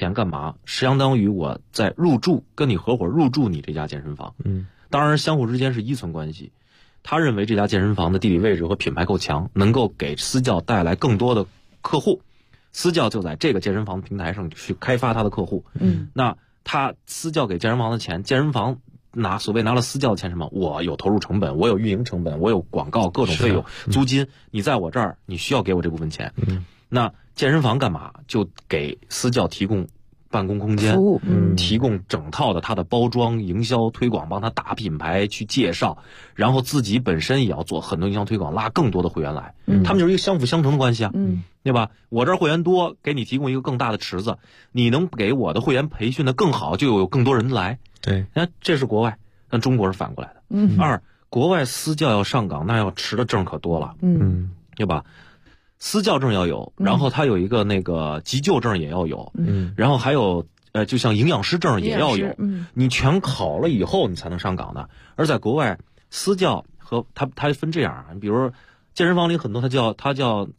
钱干嘛？相当于我在跟你合伙入驻你这家健身房。当然相互之间是依存关系。他认为这家健身房的地理位置和品牌够强，能够给私教带来更多的客户，私教就在这个健身房平台上去开发他的客户。那他私教给健身房的钱，健身房拿了私教的钱什么？我有投入成本，我有运营成本，我有广告各种费用，租金，你在我这儿你需要给我这部分钱。那健身房干嘛？就给私教提供办公空间，服务，提供整套的他的包装、营销、推广，帮他打品牌去介绍，然后自己本身也要做很多营销推广，拉更多的会员来。他们就是一个相辅相成的关系啊，对吧？我这儿会员多，给你提供一个更大的池子，你能给我的会员培训的更好，就有更多人来。 对， 那这是国外，但中国是反过来的。二，国外私教要上岗，那要持的证可多了，对吧？私教证要有，然后他有一个那个急救证也要有，然后还有就像营养师证也要有，你全考了以后你才能上岗的。而在国外，私教和他分这样，比如健身房里很多他叫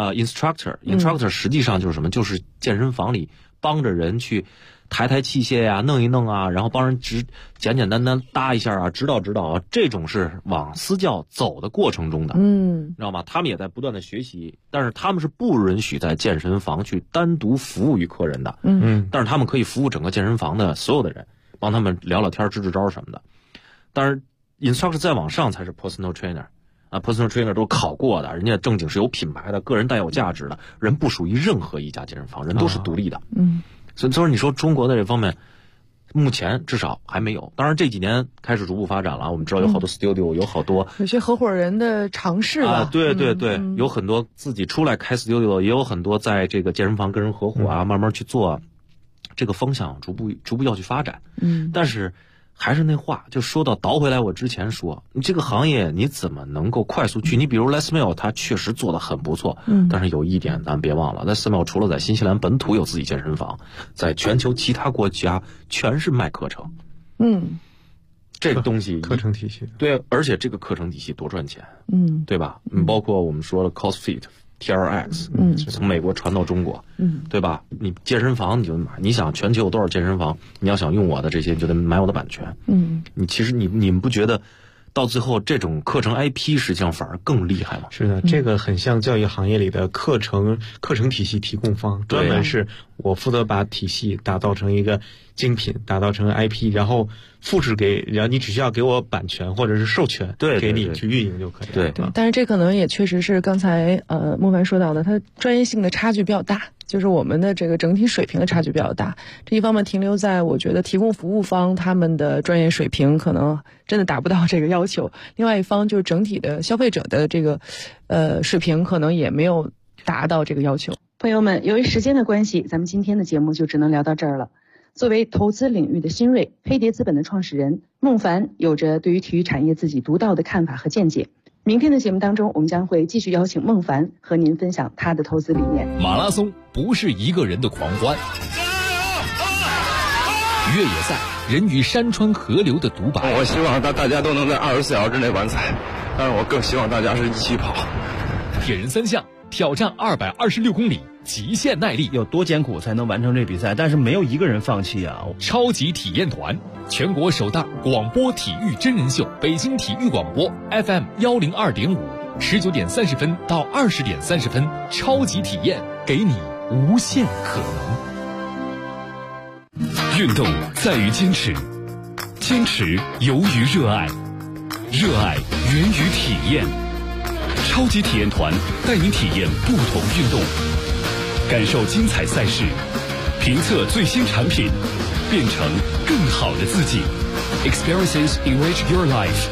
instructor 实际上就是什么？就是健身房里帮着人去抬器械呀，弄一弄啊，然后帮人简简单单搭一下啊，指导啊，这种是往私教走的过程中的，知道吗？他们也在不断的学习，但是他们是不允许在健身房去单独服务于客人的，但是他们可以服务整个健身房的所有的人，帮他们聊聊天、支支招什么的。但是 instructor 再往上才是 personal trainer 啊 ，personal trainer 都考过的，人家正经是有品牌的，个人带有价值的，人不属于任何一家健身房，人都是独立的，所以你说中国的这方面，目前至少还没有。当然这几年开始逐步发展了，我们知道有好多 studio， 有好多有些合伙人的尝试吧。 对，有很多自己出来开 studio， 也有很多在这个健身房跟人合伙啊，慢慢去做，这个方向逐步要去发展。但是还是那话，就说到倒回来，我之前说，你这个行业你怎么能够快速去？你比如 Les Mills， 他确实做得很不错，但是有一点咱别忘了 ，Les Mills 除了在新西兰本土有自己健身房，在全球其他国家全是卖课程。这个东西课程体系， 对，而且这个课程体系多赚钱，对吧？包括我们说的 CrossFit。TRX，从美国传到中国，对吧？你健身房你就买，你想全球有多少健身房？你要想用我的这些，你就得买我的版权。你其实你们不觉得到最后这种课程 IP 实际上反而更厉害吗？ 是的，这个很像教育行业里的课程体系提供方，专门是我负责把体系打造成一个精品，打造成 IP， 然后复制然后你只需要给我版权或者是授权，给你去运营就可以了。 对，但是这可能也确实是刚才莫凡说到的，它专业性的差距比较大，就是我们的这个整体水平的差距比较大。这一方面停留在我觉得提供服务方他们的专业水平可能真的达不到这个要求，另外一方就是整体的消费者的这个水平可能也没有达到这个要求。 朋友们，由于时间的关系，咱们今天的节目就只能聊到这儿了。作为投资领域的新锐，黑蝶资本的创始人孟凡有着对于体育产业自己独到的看法和见解。明天的节目当中，我们将会继续邀请孟凡和您分享他的投资理念。 马拉松不是一个人的狂欢，越野赛人与山川河流的独白。 我希望大家都能在24小时之内完赛，但是我更希望大家是一起跑。 铁人三项挑战226公里，极限耐力， 有多艰苦才能完成这比赛？但是没有一个人放弃啊！ 超级体验团，全国首档广播体育真人秀，北京体育广播 FM 102.5，19点30分到20点30分，超级体验，给你无限可能。运动在于坚持，坚持由于热爱，热爱源于体验。超级体验团带你体验不同运动，感受精彩赛事，评测最新产品，变成更好的自己。Experiences enrich your life。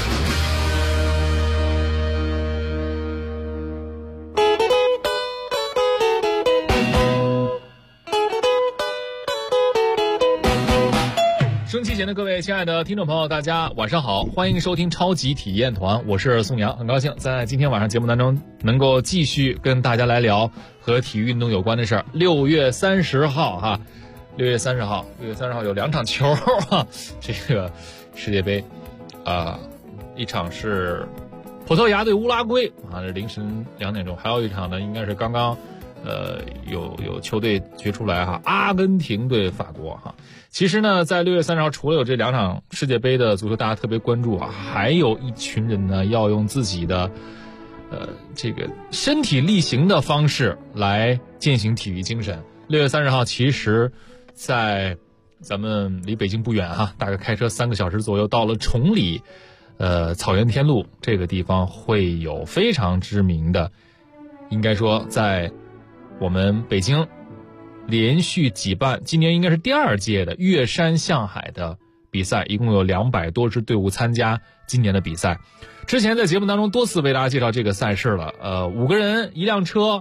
收音机前的各位亲爱的听众朋友，大家晚上好，欢迎收听超级体验团，我是宋阳，很高兴在今天晚上节目当中能够继续跟大家来聊和体育运动有关的事儿。6月30号哈，6月30号有2场球哈，这个世界杯一场是葡萄牙对乌拉圭啊，凌晨2点钟，还有一场呢应该是刚刚有球队决出来哈，阿根廷对法国哈。其实呢，在6月30号，除了有这2场世界杯的足球大家特别关注啊，还有一群人呢要用自己的这个身体力行的方式来践行体育精神。6月30号，其实在咱们离北京不远哈，大概开车3个小时左右，到了崇礼草原天路这个地方，会有非常知名的，应该说在我们北京连续举办，今年应该是第2届的越山向海的比赛，一共有200多支队伍参加今年的比赛。之前在节目当中多次为大家介绍这个赛事了，5个人1辆车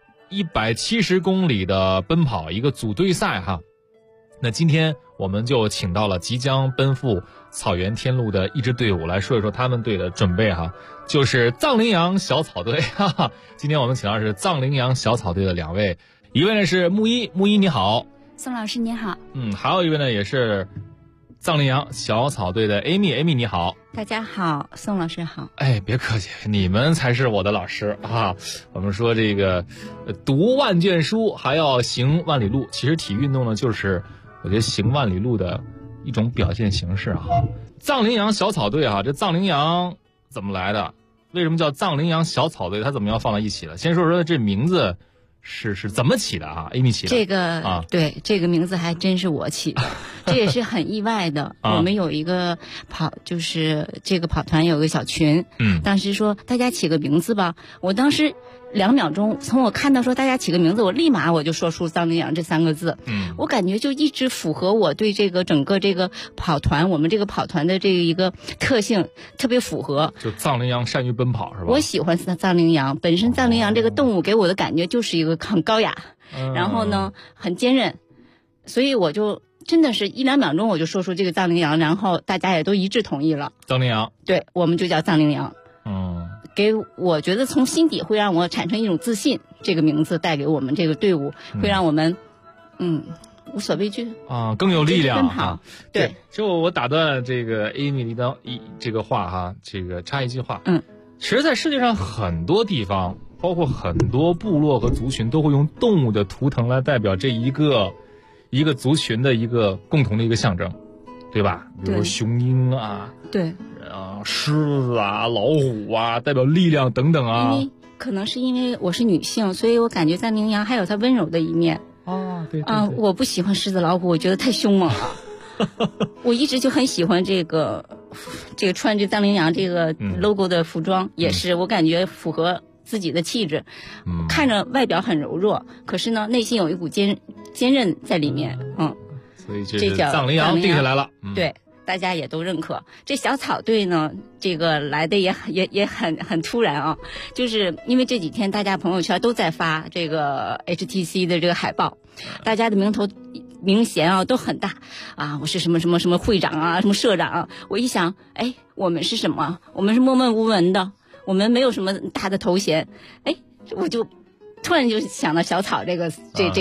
，170公里的奔跑，一个组队赛哈。那今天我们就请到了即将奔赴草原天路的一支队伍，来说一说他们队的准备哈，就是藏羚羊小草队哈哈。今天我们请到的是藏羚羊小草队的2位，一位呢是木一你好。 宋老师你好。 还有一位呢也是藏羚羊小草队的 Amy 你好。 大家好，宋老师好。 哎，别客气，你们才是我的老师啊！我们说这个读万卷书还要行万里路，其实体育运动呢就是我觉得行万里路的一种表现形式哈。藏羚羊小草队哈，这藏羚羊怎么来的？为什么叫藏羚羊小草队？它怎么样放在一起了？先说说这名字是怎么起的啊 ？Amy 起的。 这个对，这个名字还真是我起的，这也是很意外的。我们有一个就是这个跑团有个小群，当时说大家起个名字吧，我当时2秒钟，从我看到说大家起个名字，我立马我就说出藏羚羊这3个字。我感觉就一直符合我对这个整个这个跑团，我们这个跑团的这一个特性特别符合。 就藏羚羊善于奔跑是吧？ 我喜欢藏羚羊，本身藏羚羊这个动物给我的感觉就是一个很高雅，然后呢很坚韧，所以我就真的是1-2秒钟我就说出这个藏羚羊，然后大家也都一致同意了。 藏羚羊， 对，我们就叫藏羚羊。给我觉得从心底会让我产生一种自信，这个名字带给我们这个队伍，会让我们无所畏惧啊，更有力量奔跑。对， 就我打断这个 Amy 这个话哈，这个插一句话。其实在世界上很多地方，包括很多部落和族群，都会用动物的图腾来代表这一个族群的一个共同的一个象征，对吧？比如说雄鹰啊， 对， 狮子啊，老虎啊，代表力量等等啊。 可能是因为我是女性，所以我感觉藏羚羊还有它温柔的一面。 对。 我不喜欢狮子老虎，我觉得太凶猛了。我一直就很喜欢这个穿着藏羚羊这个 logo 的服装，也是我感觉符合自己的气质。看着外表很柔弱，可是呢内心有一股坚韧在里面。 所以这叫藏羚羊定下来了。 对，大家也都认可。这小草队呢，这个来的也很突然啊，就是因为这几天大家朋友圈都在发这个 HTC 的这个海报，大家的名衔啊都很大啊，我是什么什么什么会长啊，什么社长啊。我一想，我们是什么？我们是默默无闻的，我们没有什么大的头衔。我就突然就想到小草这个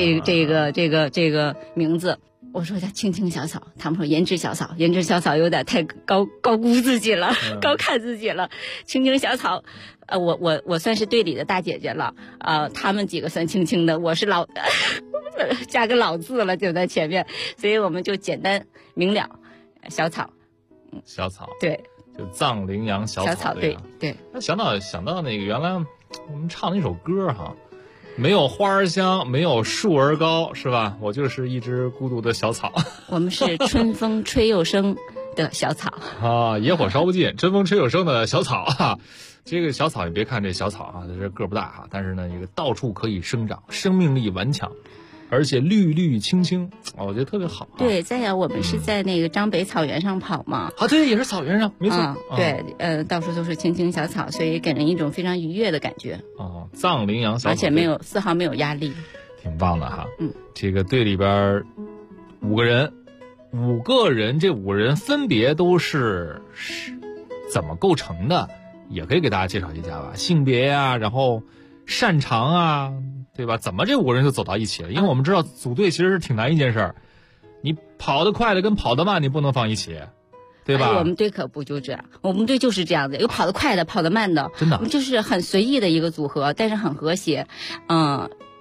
名字。我说叫青青小草，他们说颜值小草有点太高估自己了，高看自己了。青青小草，我算是队里的大姐姐了，他们几个算青青的，我是老加个老字了就在前面，所以我们就简单明了，小草。对， 就藏羚羊小草队。 对。 想到那个原来我们唱的一首歌哈。没有花儿香，没有树儿高，是吧？我就是一只孤独的小草。 我们是春风吹又生的小草野火烧不尽，春风吹又生的小草啊。这个小草你别看这小草啊，它这个不大但是呢，一个到处可以生长，生命力顽强，而且绿绿青青，我觉得特别好。 对，再有我们是在那个张北草原上跑嘛。 对，也是草原上，没错。 对，到处都是青青小草，所以给人一种非常愉悦的感觉。 藏羚羊小草， 而且丝毫没有压力， 挺棒的哈。这个队里边5个人，这5个人分别都是怎么构成的？也可以给大家介绍一下吧，性别呀，然后擅长啊。对吧？怎么这5个人就走到一起了？因为我们知道组队其实是挺难一件事儿，你跑得快的跟跑得慢你不能放一起，对吧？ 我们队可不就这样，我们队就是这样的，有跑得快的，跑得慢的， 真的， 我们就是很随意的一个组合，但是很和谐。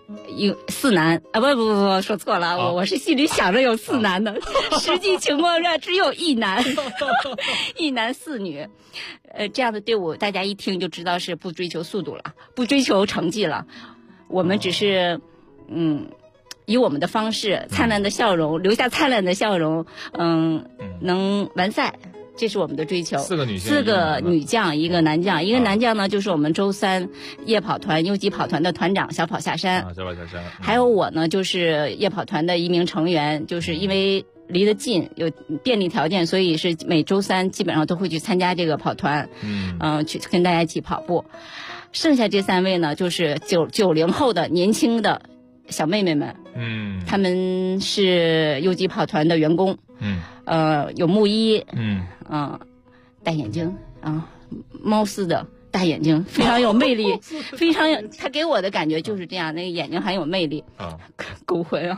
4男啊，不，说错了，我是心里想着有4男的，实际情况下只有1男，1男4女，这样的队伍大家一听就知道是不追求速度了，不追求成绩了，我们只是以我们的方式，灿烂的笑容，留下灿烂的笑容，能完赛。这是我们的追求。4个女将，1个男将，1个男将呢，就是我们周3夜跑团优级跑团的团长小跑下山。 小跑下山。 还有我呢，就是夜跑团的一名成员，就是因为离得近，有便利条件，所以是每周3基本上都会去参加这个跑团，去跟大家一起跑步。剩下这3位呢，就是90后的年轻的小妹妹们，他们是优级跑团的员工，有木衣，大眼睛猫似的大眼睛，非常有魅力，非常有，他给我的感觉就是这样，那个眼睛很有魅力勾魂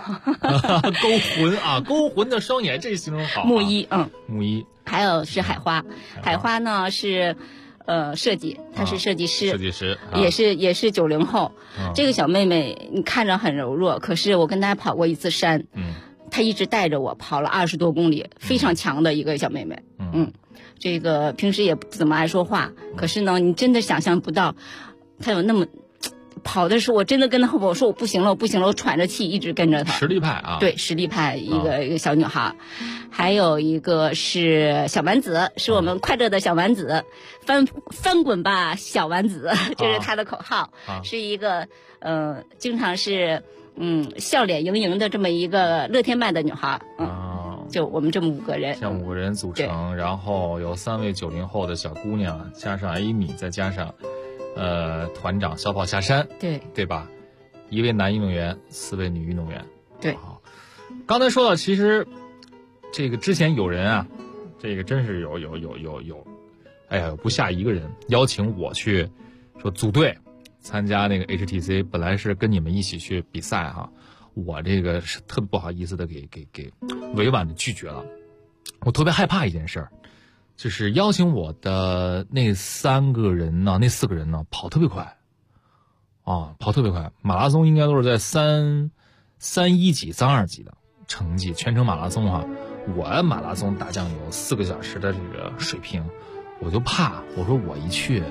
勾魂的双眼，这形容好。 木衣， 木衣。 还有是海花呢是设计，她是设计师，也是90后。这个小妹妹你看着很柔弱，可是我跟她跑过一次山，她一直带着我跑了20多公里，非常强的一个小妹妹。这个平时也不怎么爱说话，可是呢，你真的想象不到，她有那么跑的时候，我真的跟她后边我说我不行了，我喘着气一直跟着她。 实力派啊， 对，实力派一个小女孩。还有一个是小丸子，是我们快乐的小丸子，翻滚吧小丸子，这是她的口号，是一个经常是笑脸盈盈的这么一个乐天派的女孩。就我们这么5个人， 像5个人组成，然后有3位90后的小姑娘，加上Amy，再加上团长小跑下山，对吧？1位男运动员，4位女运动员。 对， 刚才说到，其实这个之前有人啊，这个真是有，哎呀，不下1个人邀请我去说组队参加那个 HTC， 本来是跟你们一起去比赛哈。我这个是特别不好意思的给委婉的拒绝了。我特别害怕一件事儿，就是邀请我的那4个人呢，跑特别快跑特别快，马拉松应该都是在3.1几、3.2几的成绩，全程马拉松我马拉松大酱油4个小时的这个水平，我就怕，我说我一去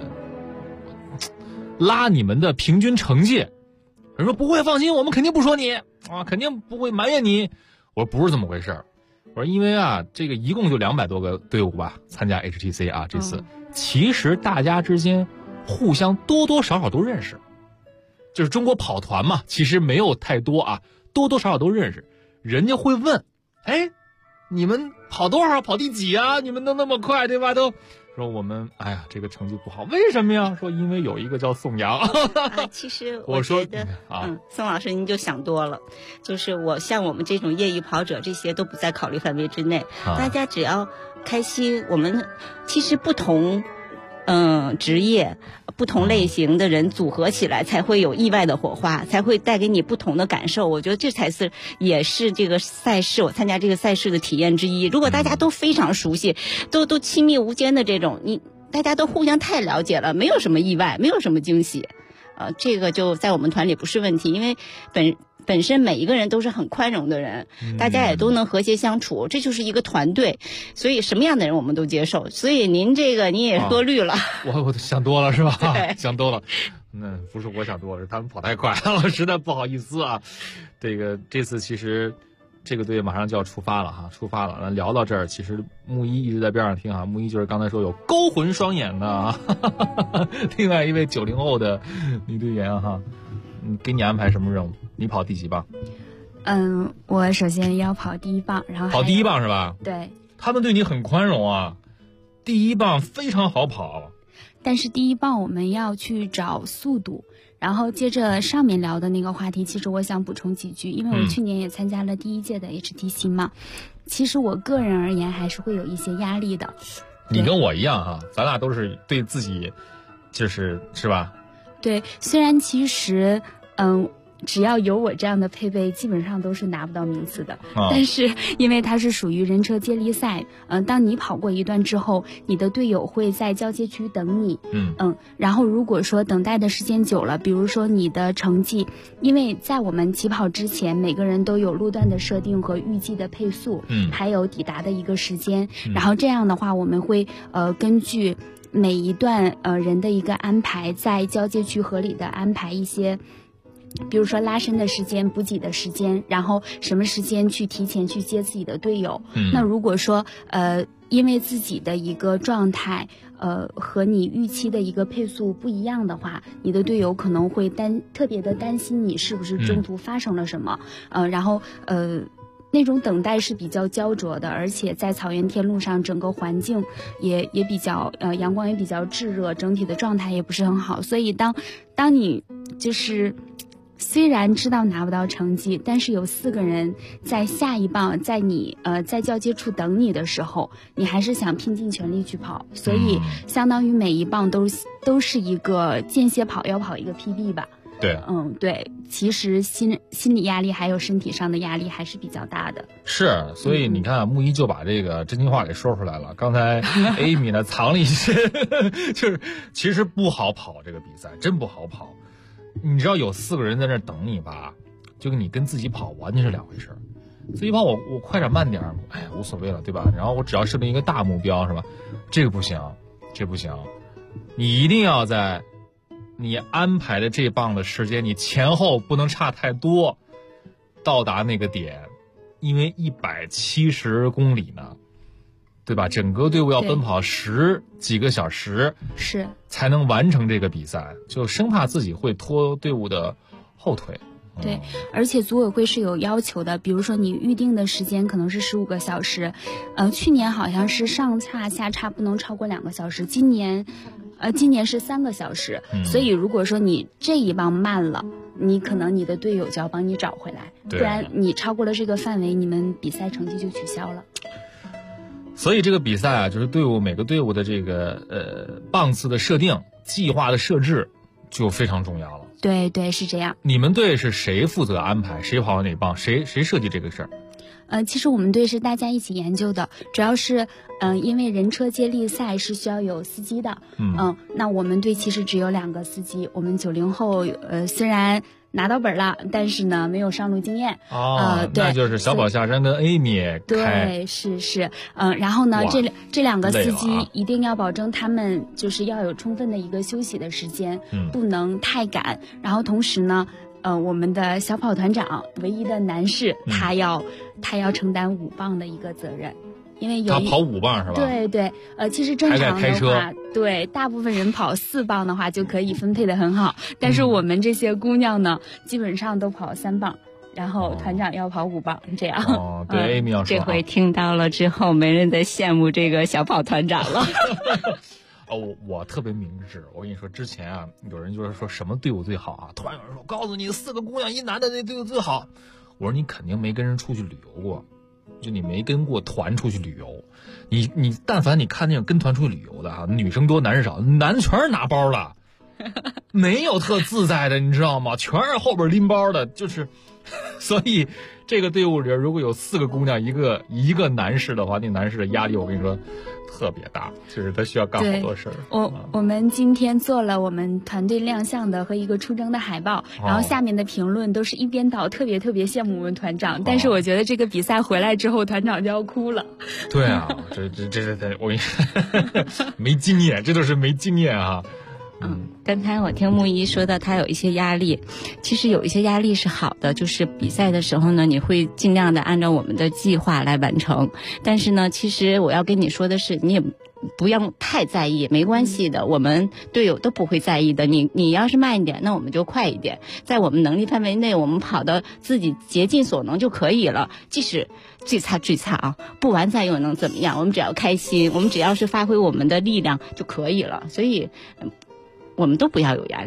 拉你们的平均成绩，人说不会，放心，我们肯定不说你肯定不会埋怨你。我说不是这么回事，我说因为这个一共就200多个队伍吧参加 HTC 这次，其实大家之间互相多多少少都认识，就是中国跑团嘛，其实没有太多多多少少都认识。人家会问，你们跑多少，跑第几啊？你们都那么快，对吧？都说我们这个成绩不好，为什么呀？说因为有一个叫宋阳。 其实我觉得宋老师您就想多了，就是像我们这种业余跑者，这些都不在考虑范围之内。大家只要开心，我们其实不同职业不同类型的人组合起来，才会有意外的火花，才会带给你不同的感受。我觉得这才是也是这个赛事，我参加这个赛事的体验之一。如果大家都非常熟悉，都亲密无间的这种，大家都互相太了解了，没有什么意外，没有什么惊喜，这个就在我们团里不是问题，因为本身每一个人都是很宽容的人，大家也都能和谐相处，这就是一个团队，所以什么样的人我们都接受。所以您这个你也多虑了， 我想多了是吧？想多了，那不是我想多了，是他们跑太快了，实在不好意思啊。这次其实这个队马上就要出发了。那聊到这儿，其实木一一直在边上听木一就是刚才说有勾魂双眼的另外一位90后的女队员给你安排什么任务？你跑第几棒？ 我首先要跑第1棒，然后跑第1棒是吧？ 对， 他们对你很宽容第1棒非常好跑， 但是第1棒我们要去找速度。然后接着上面聊的那个话题，其实我想补充几句，因为我去年也参加了第1届的 HTC 嘛，其实我个人而言还是会有一些压力的。 你跟我一样咱俩都是对自己是吧？ 对，虽然其实只要有我这样的配备，基本上都是拿不到名次的。但是因为它是属于人车接力赛，当你跑过一段之后，你的队友会在交接区等你。然后如果说等待的时间久了，比如说你的成绩，因为在我们起跑之前，每个人都有路段的设定和预计的配速，还有抵达的一个时间。然后这样的话，我们会根据每一段人的一个安排，在交接区合理的安排一些。比如说拉伸的时间、补给的时间，然后什么时间去提前去接自己的队友。那如果说因为自己的一个状态和你预期的一个配速不一样的话，你的队友可能会特别的担心你是不是中途发生了什么。然后那种等待是比较焦灼的，而且在草原天路上整个环境也比较阳光也比较炙热，整体的状态也不是很好。所以当你就是虽然知道拿不到成绩，但是有4个人在下一棒，在你在交接处等你的时候，你还是想拼尽全力去跑，所以相当于每一棒都是一个间歇跑，要跑一个 PB 吧。 对， 对，其实心理压力还有身体上的压力还是比较大的。 是，所以你看，木一就把这个真心话给说出来了。刚才 Amy 呢藏了一些，就是其实不好跑这个比赛，真不好跑。你知道有4个人在那等你吧，就跟你跟自己跑完全是两回事。自己跑我快点慢点，哎呀无所谓了，对吧？然后我只要设定一个大目标，是吧？这个不行，这不行，你一定要在你安排的这棒的时间，你前后不能差太多，到达那个点，因为170公里呢，对吧？整个队伍要奔跑10几个小时， 是才能完成这个比赛，就生怕自己会拖队伍的后腿。 对，而且组委会是有要求的，比如说你预定的时间可能是15个小时，去年好像是上差下差不能超过2个小时，今年是3个小时，所以如果说你这一棒慢了，你可能你的队友就要帮你找回来，不然你超过了这个范围，你们比赛成绩就取消了。 所以这个比赛啊，就是每个队伍的这个棒次的设定、计划的设置就非常重要了。 对对，是这样。 你们队是谁负责安排谁跑哪棒，谁设计这个事儿？ 其实我们队是大家一起研究的，主要是因为人车接力赛是需要有司机的，那我们队其实只有2个司机，我们90后虽然拿到本了，但是呢没有上路经验。对， 那就是小宝下山跟 Amy 对，是，然后呢这2个司机一定要保证他们就是要有充分的一个休息的时间，不能太赶。然后同时呢，我们的小跑团长唯一的男士，他要承担5棒的一个责任。因为他跑5棒是吧？ 对对，其实正常的话，对大部分人跑4棒的话就可以分配得很好，但是我们这些姑娘呢，基本上都跑3棒，然后团长要跑5棒，这样。 对，Amy 要说， 这回听到了之后，没人再羡慕这个小跑团长了。 我特别明智，我跟你说，之前啊，有人就是说什么队伍最好啊，突然有人说，告诉你4个姑娘1男的那队伍最好。我说你肯定没跟人出去旅游过。就你没跟过团出去旅游，你但凡你看那种跟团出去旅游的哈，女生多男生少，男的全是拿包的，没有特自在的，你知道吗？全是后边拎包的，就是，所以这个队伍里如果有4个姑娘，一个男士的话，那男士的压力我跟你说特别大，就是他需要干好多事儿。 我们今天做了我们团队亮相的和一个出征的海报，然后下面的评论都是一边倒，特别羡慕我们团长。但是我觉得这个比赛回来之后，团长就要哭了。 对啊，这我跟你说没经验，这都是没经验啊。 刚才我听木一说到他有一些压力，其实有一些压力是好的，就是比赛的时候呢，你会尽量的按照我们的计划来完成。但是呢，其实我要跟你说的是，你也不要太在意，没关系的，我们队友都不会在意的。你要是慢一点，那我们就快一点，在我们能力范围内，我们跑到自己竭尽所能就可以了。即使最差啊，不完赛又能怎么样？我们只要开心，我们只要是发挥我们的力量就可以了。所以我们都不要有压力。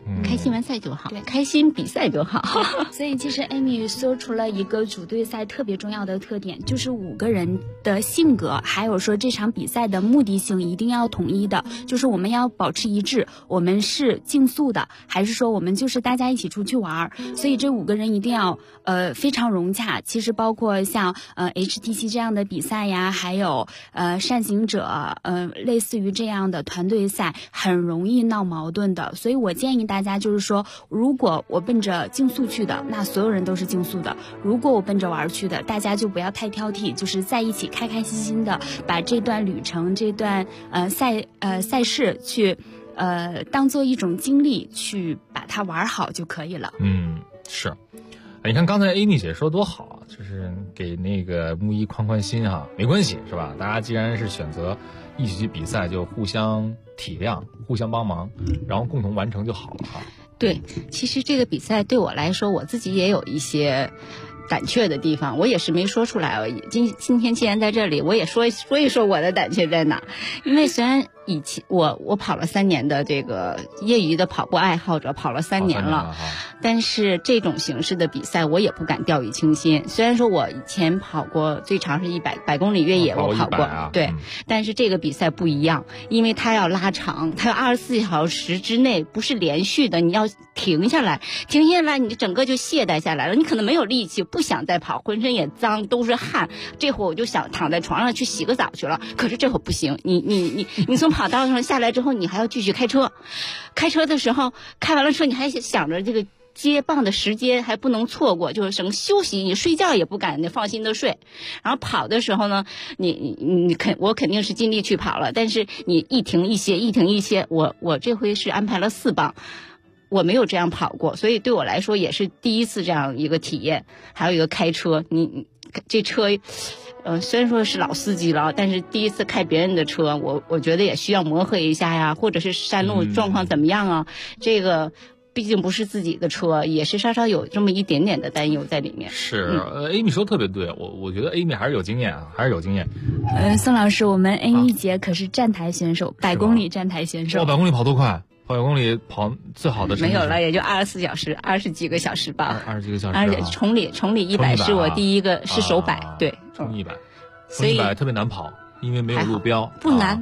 开心完赛就好，开心比赛就好。 所以其实 Amy 说出了一个组队赛特别重要的特点，就是5个人的性格，还有说这场比赛的目的性一定要统一的，就是我们要保持一致，我们是竞速的，还是说我们就是大家一起出去玩。所以这5个人一定要非常融洽。其实包括像HTC 这样的比赛呀，还有善行者类似于这样的团队赛，很容易闹矛盾的。所以我建议大家就是说，如果我奔着竞速去的，那所有人都是竞速的；如果我奔着玩去的，大家就不要太挑剔，就是在一起开开心心的把这段旅程、这段赛事去当做一种经历去把它玩好就可以了。 是。你看刚才 Amy 姐说多好，就是给那个木一宽心哈，没关系是吧？大家既然是选择一起去比赛，就互相体谅、互相帮忙，然后共同完成就好了哈。 对，其实这个比赛对我来说，我自己也有一些胆怯的地方，我也是没说出来。今天既然在这里，我也说一说我的胆怯在哪。因为虽然以前我跑了3年的这个业余的跑步爱好者，跑了3年了，但是这种形式的比赛我也不敢掉以轻心。虽然说我以前跑过最长是100公里越野，我跑过，对，但是这个比赛不一样，因为它要拉长，它要24小时之内不是连续的，你要停下来，你整个就懈怠下来了，你可能没有力气，不想再跑，浑身也脏，都是汗。这会儿我就想躺在床上去洗个澡去了，可是这会儿不行，你从跑道上下来之后，你还要继续开车的时候，开完了车你还想着这个接棒的时间还不能错过，就是什么休息，你睡觉也不敢放心的睡。然后跑的时候呢，我肯定是尽力去跑了，但是你一停一歇，我这回是安排了4棒。我没有这样跑过，所以对我来说也是第一次这样一个体验。还有一个开车，你这车虽然说是老司机了，但是第一次开别人的车，我觉得也需要磨合一下呀，或者是山路状况怎么样啊，这个毕竟不是自己的车，也是稍稍有这么一点点的担忧在里面。 是，Amy 说的特别对，我觉得 Amy 还是有经验啊， 宋老师，我们 Amy 姐可是站台选手，100公里站台选手。 100公里跑多快？跑100公里跑最好的没有了，也就24小时，20几个小时吧。 20几个小时。 而且崇礼100是我第一个，是首100，对。 崇礼100，所以100特别难跑，因为没有路标。 不难。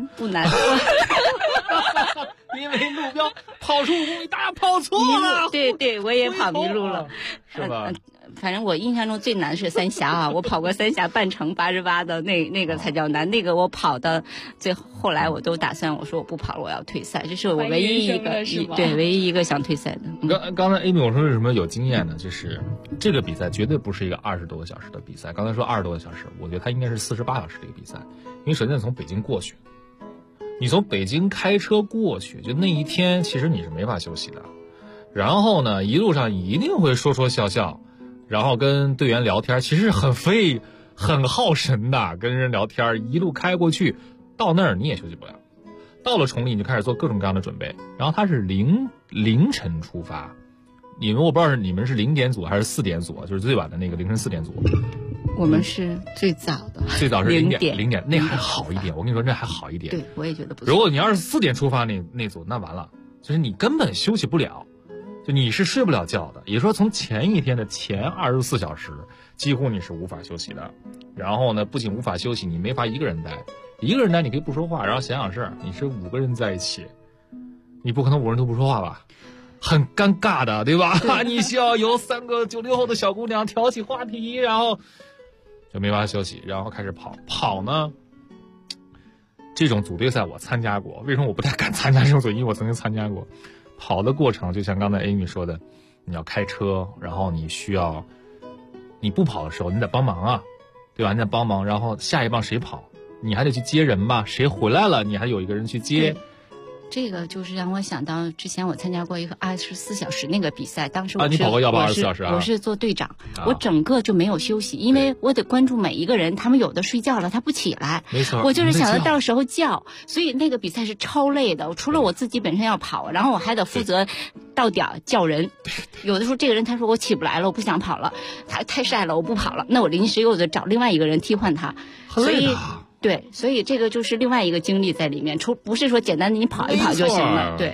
因为路标跑出5公里，大家跑错了。 对，我也跑迷路了， 是吧？ 反正我印象中最难是三峡啊，我跑过三峡半程88的那个才叫难，那个我跑的后来我都打算我说我不跑了，我要退赛，这是我唯一一个想退赛的。 刚才 Amy 我说为什么有经验呢？就是这个比赛绝对不是一个20多个小时的比赛，刚才说20多个小时，我觉得它应该是48小时的一个比赛，因为首先从北京过去，你从北京开车过去，就那一天其实你是没法休息的，然后呢一路上一定会说笑，然后跟队员聊天，其实很耗神的，跟人聊天，一路开过去，到那儿你也休息不了。到了崇礼你就开始做各种各样的准备，然后它是凌晨出发，我不知道你们是0点组还是4点组，就是最晚的那个凌晨4点组。 我们是最早的， 最早是0点，那还好一点。我跟你说，那还好一点。 对，我也觉得不错。 如果你要是4点出发那组，那完了，就是你根本休息不了。就你是睡不了觉的，也就是说从前一天的前24小时，几乎你是无法休息的。然后呢，不仅无法休息，你没法一个人待你可以不说话，然后想事儿。你是5个人在一起，你不可能5人都不说话吧？很尴尬的，对吧？你需要由3个90后的小姑娘挑起话题，然后就没法休息，然后开始跑呢。这种组队赛我参加过，为什么我不太敢参加这种组？因为我曾经参加过。跑的过程就像刚才 Amy 说的，你要开车，然后你不跑的时候你得帮忙啊，对吧？你得帮忙，然后下一棒谁跑，你还得去接人吧，谁回来了你还有一个人去接。 这个就是让我想到之前我参加过一个24小时那个比赛，当时你跑过124小时啊？ 我是做队长，我整个就没有休息，因为我得关注每一个人，他们有的睡觉了他不起来， 没错， 我就是想着到时候叫，所以那个比赛是超累的。除了我自己本身要跑，然后我还得负责到点叫人。有的时候这个人他说我起不来了，我不想跑了，他太晒了，我不跑了，那我临时又得找另外一个人替换他，所以。对，所以这个就是另外一个经历在里面，不是说简单的你跑一跑就行了。对，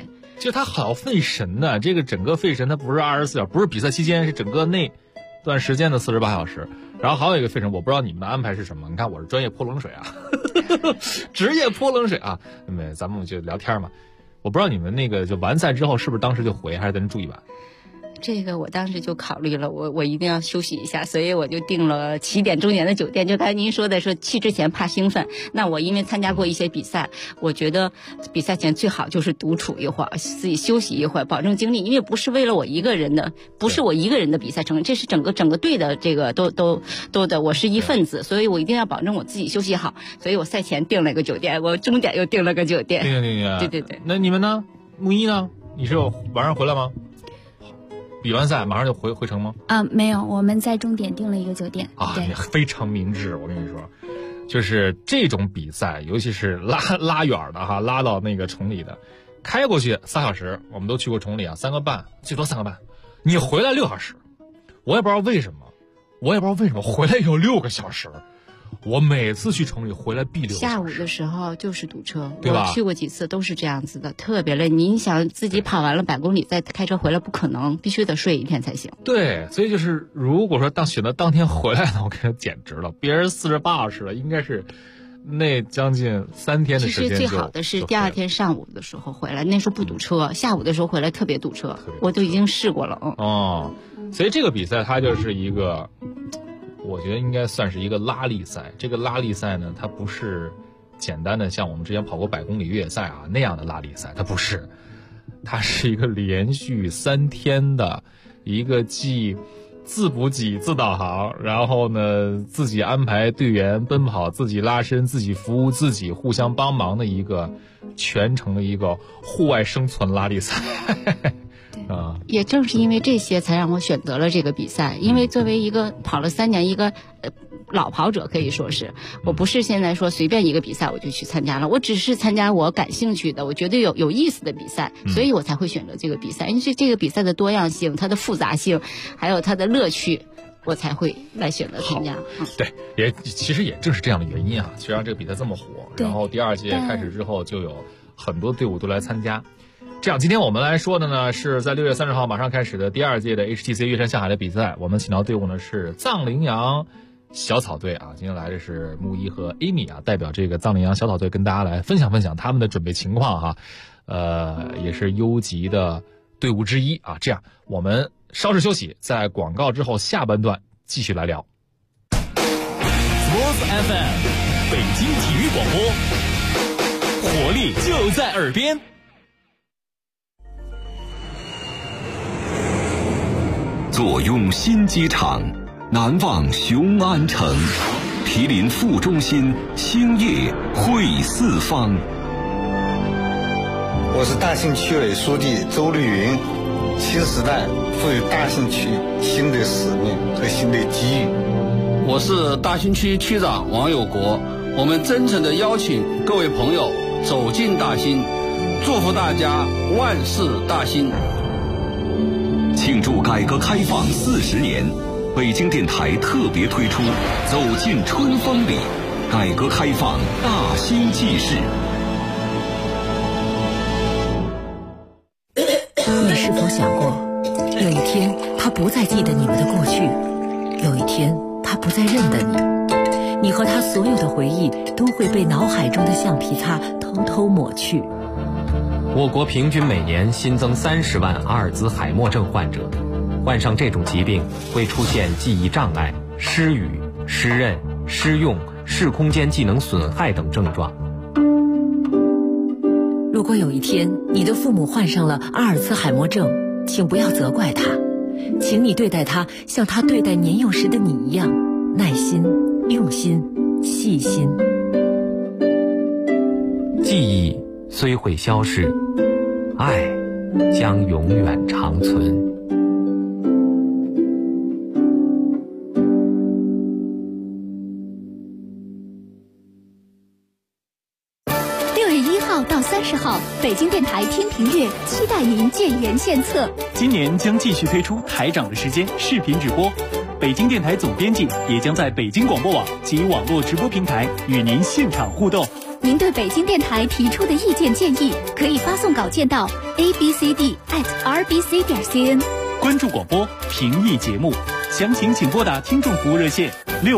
就他好费神的，这个整个费神，它不是24小时，不是比赛期间，是整个那段时间的48小时。然后还有一个费神，我不知道你们的安排是什么。你看我是专业泼冷水啊，职业泼冷水啊。咱们就聊天嘛。我不知道你们那个就完赛之后是不是当时就回，还是在那住一晚？ 这个我当时就考虑了，我一定要休息一下，所以我就订了起点终点的酒店。就刚才您说的，说去之前怕兴奋，那我因为参加过一些比赛，我觉得比赛前最好就是独处一会儿，自己休息一会儿，保证精力，因为不是为了我一个人的，不是我一个人的比赛成，这是整个队的这个都的，我是一份子，所以我一定要保证我自己休息好，所以我赛前订了个酒店，我终点又订了个酒店。对。 那你们呢？木一呢？你是晚上回来吗？比完赛马上就回城吗？ 没有，我们在终点订了一个酒店。 你非常明智，我跟你说，就是这种比赛，尤其是拉远的哈，拉到那个崇礼的，开过去3小时，我们都去过崇礼啊，3个半，最多3个半，你回来6小时，我也不知道为什么回来有6个小时。我每次去崇礼回来必6个小时。 下午的时候就是堵车， 对吧？ 我去过几次都是这样子的，特别累。你想自己跑完了100公里再开车回来不可能，必须得睡一天才行。 对，所以就是如果说选择当天回来呢，我给他简直了，别人48小时了，应该是那将近3天的时间。 其实最好的是第2天上午的时候回来，那时候不堵车，下午的时候回来特别堵车，我都已经试过了。 所以这个比赛它就是一个。我觉得应该算是一个拉力赛。这个拉力赛呢，它不是简单的像我们之前跑过100公里越野赛那样的拉力赛，它不是，它是一个连续3天的一个既自补给、自导航，然后呢自己安排队员奔跑、自己拉伸、自己服务、自己互相帮忙的一个全程的一个户外生存拉力赛。 也正是因为这些才让我选择了这个比赛，因为作为一个跑了3年一个老跑者，可以说是我不是现在说随便一个比赛我就去参加了，我只是参加我感兴趣的，我觉得有意思的比赛，所以我才会选择这个比赛。因为这个比赛的多样性、它的复杂性，还有它的乐趣，我才会来选择参加。 对，其实也正是这样的原因就让这个比赛这么火。然后第2届开始之后，就有很多队伍都来参加。这样，今天我们来说的呢，是在6月30号马上开始的第2届的 HTC 越山下海的比赛。我们请到队伍呢是藏羚羊小草队今天来的是木一和 Amy 代表这个藏羚羊小草队跟大家来分享他们的准备情况也是优级的队伍之一这样，我们稍事休息，在广告之后下半段继续来聊。 Sports FM 北京体育广播，活力就在耳边。 坐拥新机场，南望雄安城，毗邻副中心，兴业汇四方。 我是大兴区委书记周绿云。新时代赋予大兴区新的使命和新的机遇。 我是大兴区区长王有国。我们真诚地邀请各位朋友走进大兴，祝福大家万事大兴。 庆祝改革开放40年，北京电台特别推出《走进春风里》，改革开放大兴纪事。 你是否想过，有一天他不再记得你们的过去，有一天他不再认得你，你和他所有的回忆都会被脑海中的橡皮擦偷偷抹去。 我国平均每年新增30万阿尔兹海默症患者，患上这种疾病会出现记忆障碍、失语、失认、失用、视空间技能损害等症状。 如果有一天你的父母患上了阿尔兹海默症，请不要责怪他，请你对待他像他对待年幼时的你一样，耐心、用心、细心。 记忆虽会消逝，爱将永远长存。 6月1号到30号，北京电台天平月期待您建言献策。 今年将继续推出台长的时间视频直播，北京电台总编辑也将在北京广播网及网络直播平台与您现场互动。 您对北京电台提出的意见建议，可以发送稿件到 abcd@rbc.cn。 关注广播，评议节目，详情请拨打听众服务热线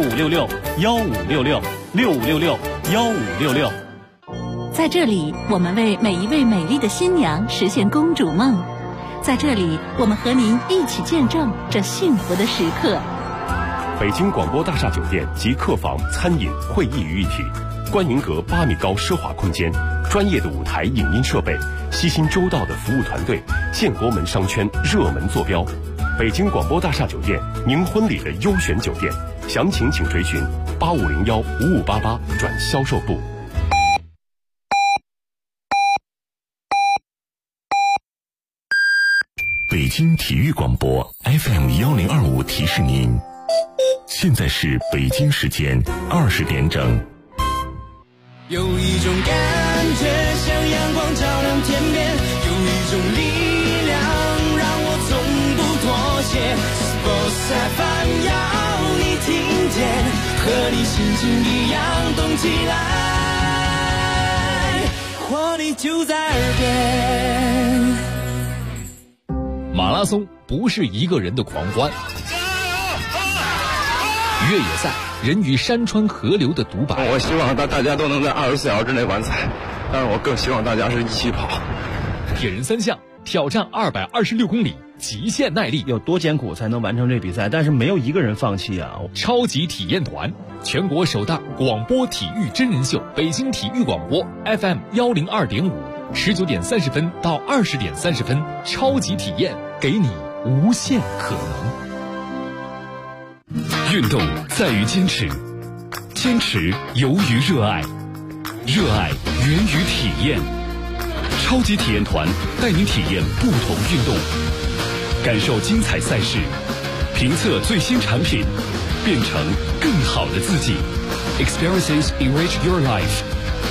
6566-1566，6566-1566。 在这里，我们为每一位美丽的新娘实现公主梦。在这里，我们和您一起见证这幸福的时刻。 北京广播大厦酒店集客房、餐饮、会议于一体，观云阁8米高奢华空间，专业的舞台影音设备，悉心周到的服务团队，建国门商圈热门坐标。北京广播大厦酒店，您婚礼的优选酒店，详情请垂询8501-5588转销售部。北京体育广播 FM1025提示您，现在是北京时间20点整。 有一种感觉像阳光照亮天边，有一种力量让我从不妥协。Sports FM 要你听见，和你心情一样动起来，活力就在耳边。 马拉松不是一个人的狂欢，越野赛人与山川河流的独白。 我希望大家都能在24小时之内完赛，但是我更希望大家是一起跑。 铁人3项挑战226公里，极限耐力， 有多艰苦才能完成这比赛？但是没有一个人放弃啊！ 超级体验团，全国首档广播体育真人秀，北京体育广播 FM102.5，19点30分到20点30分，超级体验，给你无限可能。 运动在于坚持，坚持由于热爱，热爱源于体验。超级体验团带您体验不同运动，感受精彩赛事，评测最新产品，变成更好的自己。Experiences enrich your life。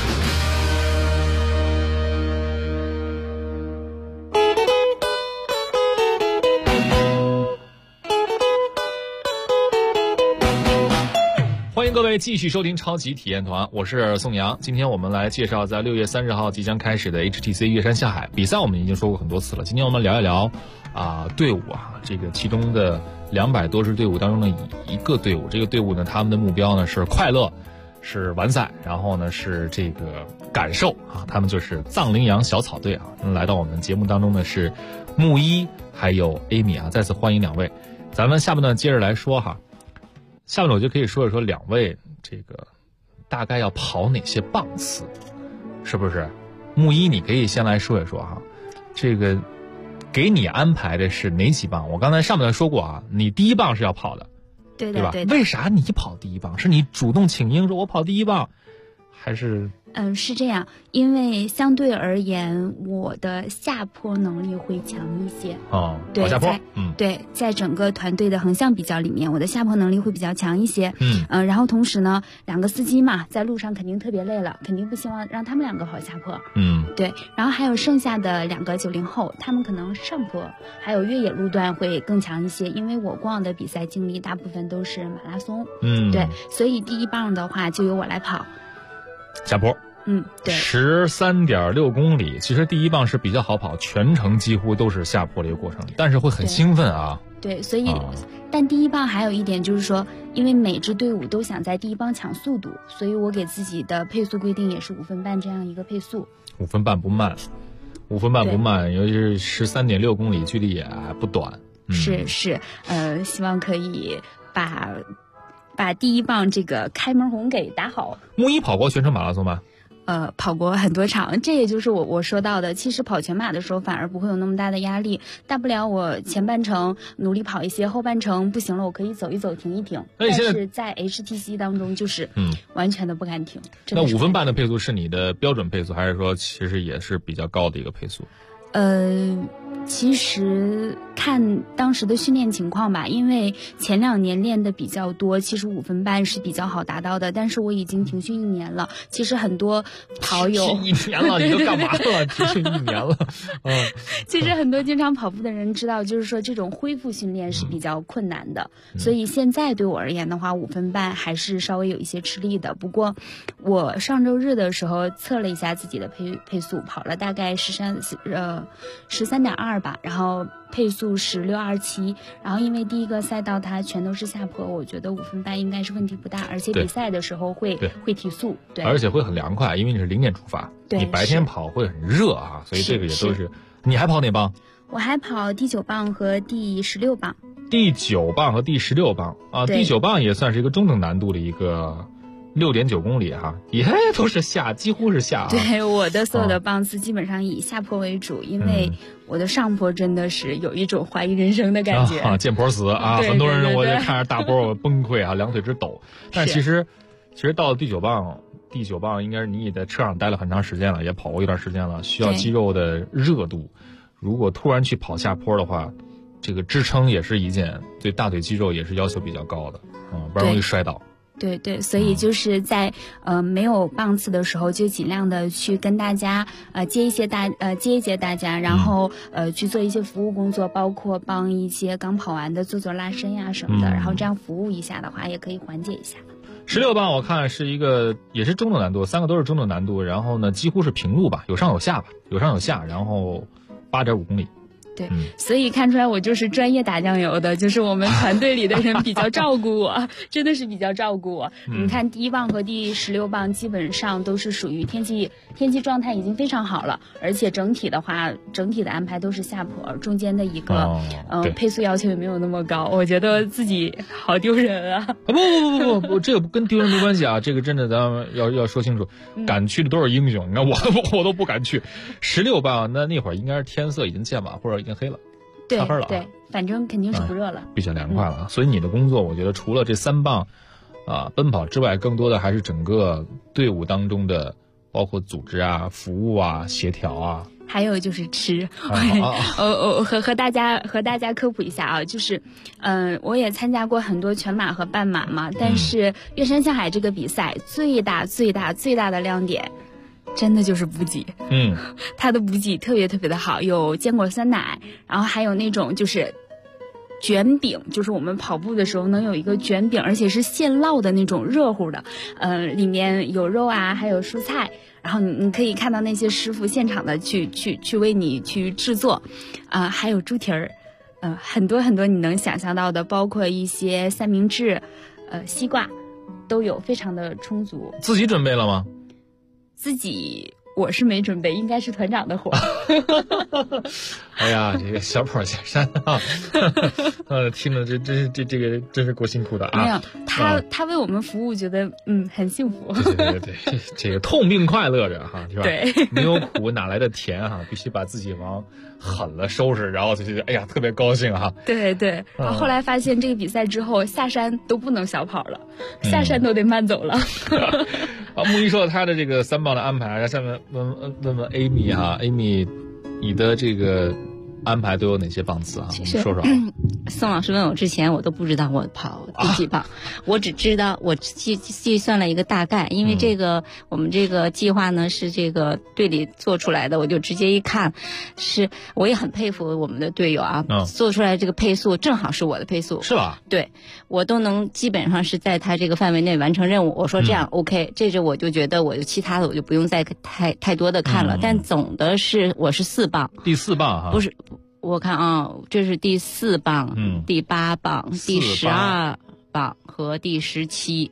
欢迎各位继续收听超级体验团，我是宋阳。今天我们来介绍在6月30号即将开始的 HTC 岳山下海比赛，我们已经说过很多次了。今天我们聊一聊队伍这个其中的200多支队伍当中的一个队伍，这个队伍呢，他们的目标呢是快乐，是完赛，然后呢是这个感受他们就是藏羚羊小草队来到我们节目当中的是木一还有 Amy 再次欢迎2位。咱们下面呢接着来说下面我就可以说一说2位这个大概要跑哪些棒次，是不是？木一，你可以先来说一说这个给你安排的是哪几棒？我刚才上面说过你第一棒是要跑的，对吧？为啥你跑第一棒？是你主动请缨说我跑第一棒，还是？ 是这样，因为相对而言，我的下坡能力会强一些。 对，下坡， 对，在整个团队的横向比较里面，我的下坡能力会比较强一些。然后同时呢，2个司机嘛，在路上肯定特别累了，肯定不希望让他们2个跑下坡。对，然后还有剩下的2个90后，他们可能上坡还有越野路段会更强一些，因为我过往的比赛经历大部分都是马拉松。对，所以第一棒的话就由我来跑。 下坡。对，13.6公里，其实第一棒是比较好跑，全程几乎都是下坡的一个过程，但是会很兴奋对，所以，但第一棒还有一点就是说，因为每支队伍都想在第一棒抢速度，所以我给自己的配速规定也是5分半这样一个配速。 5分半不慢，5分半不慢，尤其是13.6公里，距离也不短。 是，希望可以把第一棒这个开门红给打好。 木一跑过全程马拉松吗？ 跑过很多场，这也就是我说到的，其实跑全马的时候反而不会有那么大的压力，大不了我前半程努力跑一些，后半程不行了我可以走一走停一停。但是在 HTC 当中就是完全的不敢停。 那5分半的配速是你的标准配速，还是说其实也是比较高的一个配速？ 其实看当时的训练情况吧，因为前2年练的比较多，其实5分半是比较好达到的。但是我已经停训1年了，其实很多跑友 1年了，你都干嘛了？停训1年了， 其实很多经常跑步的人知道，就是说这种恢复训练是比较困难的，所以现在对我而言的话，5分半还是稍微有一些吃力的。不过我上周日的时候测了一下自己的配速，跑了大概13.2吧，然后配速16.27，然后因为第一个赛道它全都是下坡，我觉得5分半应该是问题不大，而且比赛的时候会提速，对， 而且会很凉快，因为你是0点出发，你白天跑会很热啊，所以这个也都是。你还跑哪棒？ 我还跑第9棒和第16棒。 第9棒和第16棒啊，第9棒也算是一个中等难度的一个6.9公里哈，也都是下，几乎是下啊。 对，我的所有的棒次基本上以下坡为主，因为我的上坡真的是有一种怀疑人生的感觉见坡死啊！很多人我就看着大坡我崩溃啊，两腿直抖。但其实到了第9棒应该是你也在车上待了很长时间了，也跑过一段时间了，需要肌肉的热度。如果突然去跑下坡的话，这个支撑也是一件对大腿肌肉也是要求比较高的，不然容易摔倒。 对对，所以就是在没有棒次的时候，就尽量的去跟大家接一接大家，然后去做一些服务工作，包括帮一些刚跑完的做拉伸呀什么的，然后这样服务一下的话，也可以缓解一下。 16棒我看是一个也是中等难度，3个都是中等难度，然后呢几乎是平路吧，有上有下，然后8.5公里。 对，所以看出来我就是专业打酱油的，就是我们团队里的人比较照顾我，真的是比较照顾我。你看第1棒和第16棒基本上都是属于天气状态已经非常好了，而且整体的安排都是下坡，中间的一个配速要求也没有那么高，我觉得自己好丢人啊！ 不，这个跟丢人没关系啊，这个真的咱们要说清楚，敢去的都是英雄，你看我都不敢去。16棒那会儿应该是天色已经渐晚或者已经黑了， 对， 擦黑了啊， 对，反正肯定是不热了， 比较凉快了。所以你的工作，我觉得除了这3棒奔跑之外，更多的还是整个队伍当中的，包括组织啊、服务啊、协调啊。 还有就是吃，和大家科普一下啊，就是我也参加过很多全马和半马嘛，但是岳山向海这个比赛最大的亮点真的就是补给，它的补给特别的好，有坚果酸奶，然后还有那种就是卷饼，就是我们跑步的时候能有一个卷饼，而且是现烙的那种热乎的，里面有肉啊，还有蔬菜，然后你可以看到那些师傅现场的去为你去制作，还有猪蹄儿，很多你能想象到的，包括一些三明治，西瓜都有，非常的充足。 自己准备了吗？ 自己我是没准备，应该是团长的活。 哎呀，这个小跑下山啊，听着这个真是够辛苦的啊！ 没有，他为我们服务，觉得很幸福。 对，这个痛并快乐着哈，是吧？ 对， 没有苦哪来的甜哈？必须把自己往狠了收拾，然后就觉得哎呀特别高兴哈。 对，然后后来发现这个比赛之后下山都不能小跑了，下山都得慢走了。 木一说他的这个3棒的安排，下面问问 Amy 哈，Amy， 你的这个安排都有哪些棒次啊？我们说说。 宋老师问我之前，我都不知道我跑第几棒，我只知道我计算了一个大概，因为我们这个计划呢是这个队里做出来的，我就直接一看，我也很佩服我们的队友啊，做出来这个配速正好是我的配速， 是吧？ 对，我都能基本上是在他这个范围内完成任务。我说这样 OK， 这我就觉得其他的我就不用再太多的看了，但总的我是4棒， 第4棒哈， 不是。我看啊，这是第4棒，第8棒，第12棒和第17。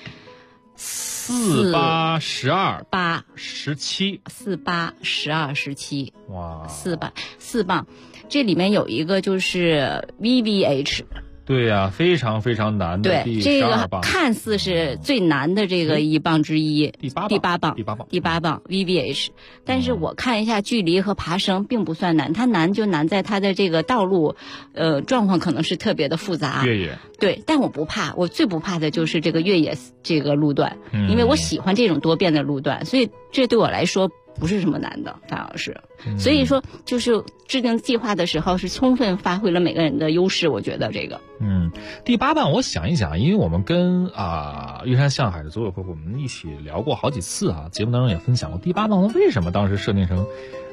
4、8、12、 8、 17。 4、8、12、17。 哇 ，4棒，这里面有一个就是 VVH。 对呀，非常非常难的。 对，这个看似是最难的这个1棒之一。第八棒 VVH， 但是我看一下距离和爬升并不算难，它难就难在它的这个道路，状况可能是特别的复杂。 越野。 对，但我不怕，我最不怕的就是这个越野这个路段，因为我喜欢这种多变的路段，所以这对我来说不是什么难的，反而是。所以说，就是制定计划的时候是充分发挥了每个人的优势，我觉得这个。 第8棒我想一想，因为我们跟玉山向海的组委会我们一起聊过好几次啊，节目当中也分享过第8棒为什么当时设定成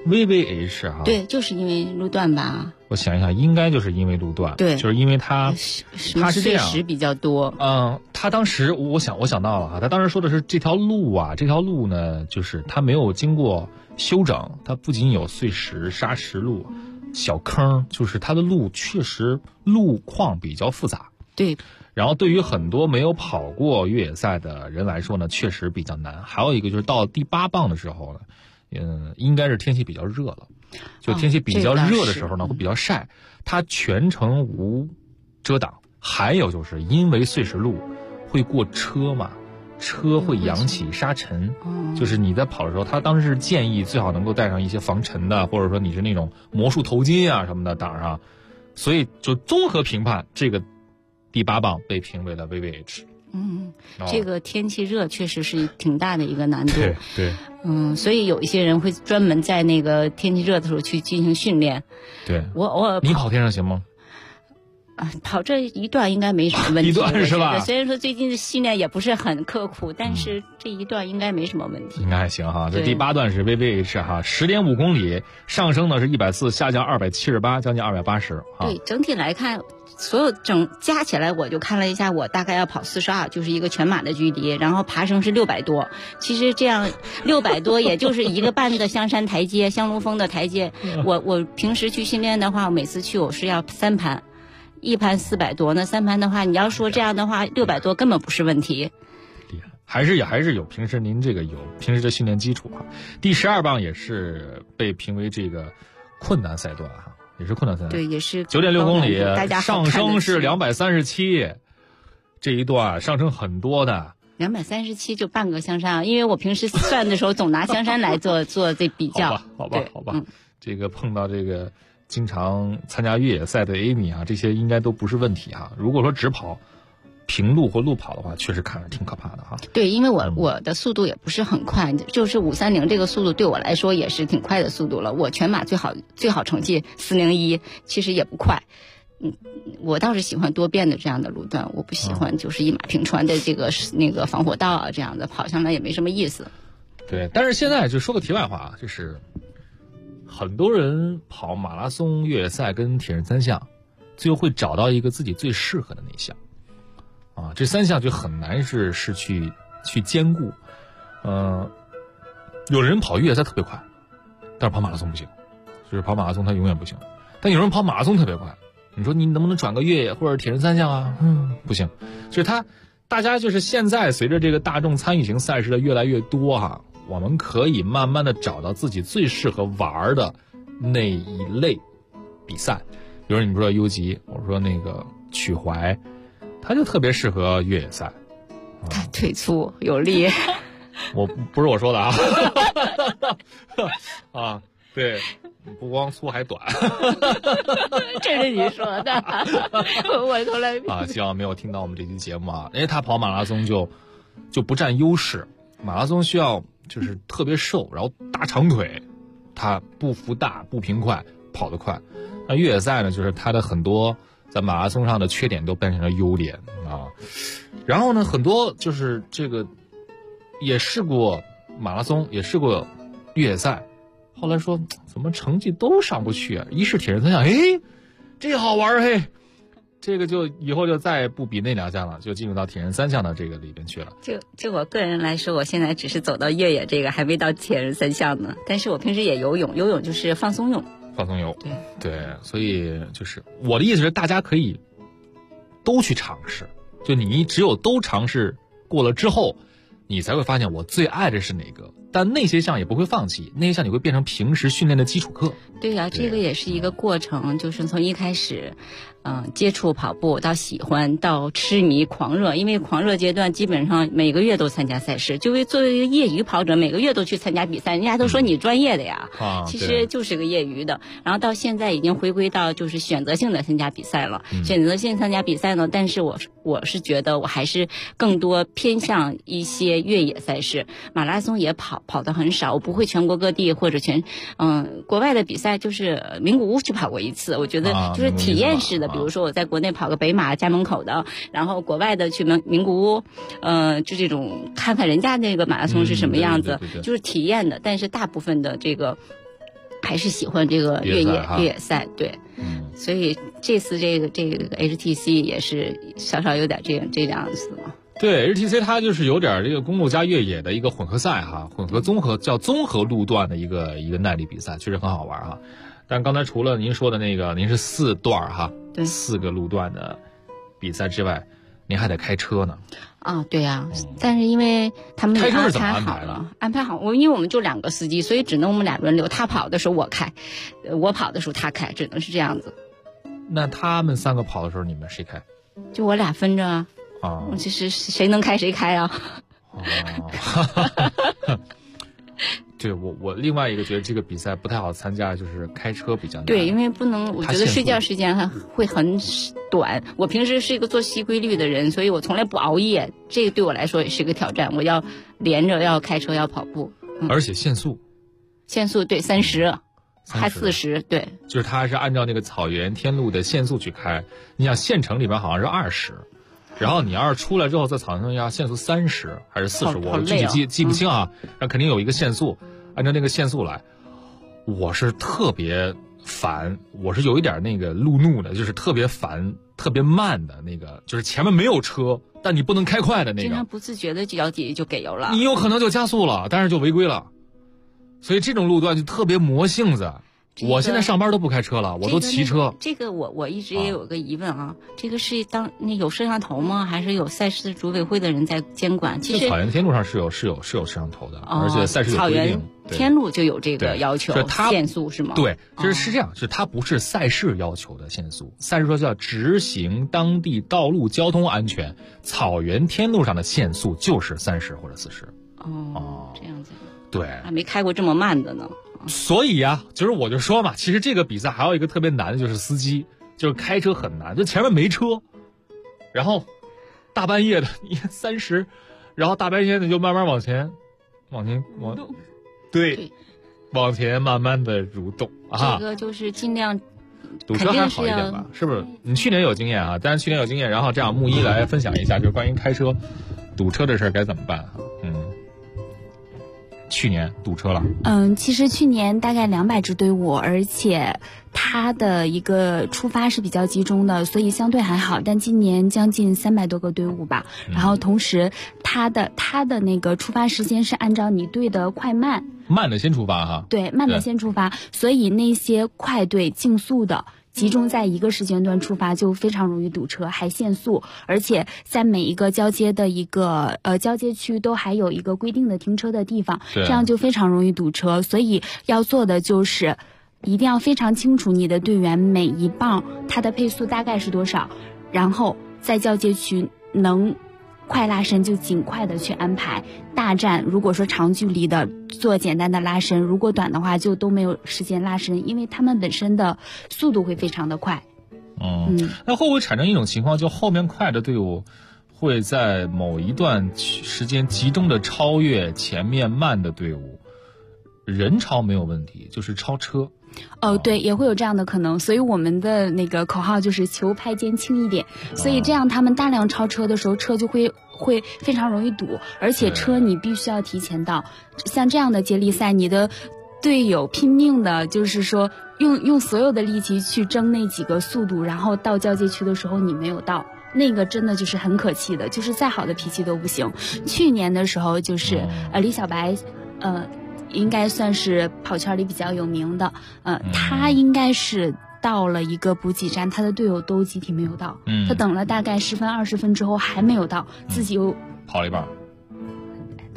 VVH 啊？ 对，就是因为路段吧。 我想一想，应该就是因为路段， 对， 就是因为它是这样， 碎石比较多。 他当时我想到了哈，他当时说的是这条路呢，就是它没有经过修整，它不仅有碎石、沙石路、小坑，就是它的路确实路况比较复杂。 对。 然后对于很多没有跑过越野赛的人来说呢，确实比较难。还有一个就是到第8棒的时候呢，应该是天气比较热了，就天气比较热的时候呢，会比较晒，它全程无遮挡。还有就是因为碎石路会过车嘛，车会扬起沙尘，就是你在跑的时候，他当时是建议最好能够带上一些防尘的，或者说你是那种魔术头巾啊什么的挡上，所以就综合评判，这个第8棒被评为了 VVH。 这个天气热确实是挺大的一个难度。 对。 所以有一些人会专门在那个天气热的时候去进行训练。 对。 你跑天上行吗？ 跑这一段应该没什么问题。 一段是吧？ 虽然说最近的训练也不是很刻苦，但是这一段应该没什么问题。 应该还行哈。这第8段是 VVH 哈，10.5公里，上升呢是140，下降278，将近280。 对，整体来看，所有加起来，我就看了一下，我大概要跑42，就是一个全马的距离，然后爬升是600多。其实这样600多，也就是1个半的香山台阶、香炉峰的台阶。我平时去训练的话，我每次去我是要3盘。1盘400多，那3盘的话，你要说这样的话，600多根本不是问题。 厉害，还是有平时您这个有平时的训练基础啊。第12棒也是被评为这个困难赛段哈，也是困难赛段。 对，也是 9.6公里，上升是237，这一段上升很多的。 237就半个香山，因为我平时算的时候总拿香山来做这比较。 好吧。这个碰到这个。经常参加越野赛的 Amy 啊，这些应该都不是问题哈。如果说只跑平路或路跑的话，确实看着挺可怕的哈。 对，因为我的速度也不是很快，就是530这个速度对我来说也是挺快的速度了。我全马最好成绩401，其实也不快。我倒是喜欢多变的这样的路段，我不喜欢就是一马平川的这个那个防火道啊这样的，跑上来也没什么意思。 对，但是现在就说个题外话啊，就是很多人跑马拉松、越野赛跟铁人3项，最后会找到一个自己最适合的那项，这3项就很难是去兼顾。有人跑越野赛特别快，但是跑马拉松不行，就是跑马拉松他永远不行。但有人跑马拉松特别快，你说你能不能转个越野或者铁人3项啊？不行。就是大家就是现在随着这个大众参与型赛事的越来越多哈。我们可以慢慢的找到自己最适合玩的那一类比赛，比如你们说优吉，我说那个曲怀，他就特别适合越野赛。 他腿粗有力。 我不是我说的啊。对，不光粗还短。 这是你说的。我从来希望没有听到我们这期节目啊，因为他跑马拉松就不占优势，马拉松需要。就是特别瘦，然后大长腿，他步幅大，步频快，跑得快。那越野赛呢，就是他的很多在马拉松上的缺点都变成了优点啊。然后呢，很多就是这个也试过马拉松，也试过越野赛，后来说怎么成绩都上不去啊？一试铁人3项，这好玩嘿。这个就以后就再不比那2项了，就进入到铁人3项的这个里边去了。 就我个人来说，我现在只是走到越野这个，还没到铁人3项呢。但是我平时也游泳就是放松泳。 放松游。对，所以就是我的意思是，大家可以都去尝试。就你只有都尝试过了之后，你才会发现我最爱的是哪个。但那些项也不会放弃，那些项你会变成平时训练的基础课。 对呀，这个也是一个过程，就是从一开始， 接触跑步到喜欢到痴迷狂热，因为狂热阶段基本上每个月都参加赛事，作为一个业余跑者每个月都去参加比赛，人家都说你专业的呀，其实就是个业余的。然后到现在已经回归到就是选择性的参加比赛了，选择性参加比赛呢，但是我是觉得我还是更多偏向一些越野赛事，马拉松也跑得很少，我不会全国各地或者国外的比赛，就是名古屋去跑过一次，我觉得就是体验式的，比如说我在国内跑个北马家门口的，然后国外的去名古屋，就这种看看人家那个马拉松是什么样子，就是体验的。但是大部分的这个还是喜欢这个越野赛，对，所以这次这个 HTC 也是稍稍有点这样子嘛。 对 HTC 它就是有点这个公路加越野的一个混合赛哈，混合综合路段的一个耐力比赛，确实很好玩哈。但刚才除了您说的那个，您是4段哈，对，4个路段的比赛之外，您还得开车呢。 对呀，但是因为他们开车是怎么安排好，因为我们就2个司机，所以只能我们俩轮流，他跑的时候我开，我跑的时候他开，只能是这样子。 那他们3个跑的时候，你们谁开？ 就我俩分着啊。就是谁能开谁开啊。 对，我另外一个觉得这个比赛不太好参加，就是开车比较难。 对，因为不能，我觉得睡觉时间还会很短。我平时是一个作息规律的人，所以我从来不熬夜，这个对我来说也是个挑战。我要连着要开车要跑步， 而且限速对30，还40，对， 就是他是按照那个草原天路的限速去开。你想县城里边好像是20。然后你要是出来之后在草原上要限速30还是40，我具体记不清啊。那肯定有一个限速，按照那个限速来。我是特别烦，我是有一点那个路怒的，就是特别烦、特别慢的那个，就是前面没有车，但你不能开快的那个。经常不自觉的脚底就给油了， 你有可能就加速了，但是就违规了。所以这种路段就特别磨性子。我现在上班都不开车了，我都骑车。 这个我一直也有个疑问啊，这个是那有摄像头吗？还是有赛事组委会的人在监管？其实草原天路上是有摄像头的，而且赛事有规定。 草原天路就有这个要求，限速是吗？ 对，是这样，是它不是赛事要求的限速，赛事说叫执行当地道路交通安全，草原天路上的限速就是30或者40。 这样子。 对， 还没开过这么慢的呢。 所以呀，就是我就说嘛，其实这个比赛还有一个特别难的，就是司机，就是开车很难，就前面没车，然后大半夜的你看30，然后大半夜的就慢慢往前，对，往前慢慢的蠕动啊。 这个就是尽量堵车还好一点吧，是不是？你去年有经验啊，当然去年有经验，然后这样木一来分享一下，就是关于开车堵车的事该怎么办啊？去年堵车了。 其实去年大概200支队伍，而且它的一个出发是比较集中的，所以相对还好。但今年将近300多个队伍吧，然后同时它的那个出发时间是按照你队的快慢的先出发哈。 对，慢的先出发，所以那些快队竞速的集中在一个时间段出发，就非常容易堵车，还限速，而且在每一个交接的一个交接区都还有一个规定的停车的地方，这样就非常容易堵车。所以要做的就是一定要非常清楚你的队员每一棒他的配速大概是多少，然后在交接区能快拉伸就尽快的去安排，大站如果说长距离的做简单的拉伸，如果短的话就都没有时间拉伸，因为他们本身的速度会非常的快。 那会不会产生一种情况，就后面快的队伍会在某一段时间集中的超越前面慢的队伍？人超没有问题，就是超车。 对，也会有这样的可能，所以我们的那个口号就是求拍肩轻一点，所以这样他们大量超车的时候，车就会非常容易堵，而且车你必须要提前到。像这样的接力赛，你的队友拼命的，就是说用所有的力气去争那几个速度，然后到交界区的时候你没有到，那个真的就是很可气的，就是再好的脾气都不行。去年的时候就是李小白，应该算是跑圈里比较有名的，他应该是到了一个补给站，他的队友都集体没有到，他等了大概10分20分之后还没有到，自己又跑了一半。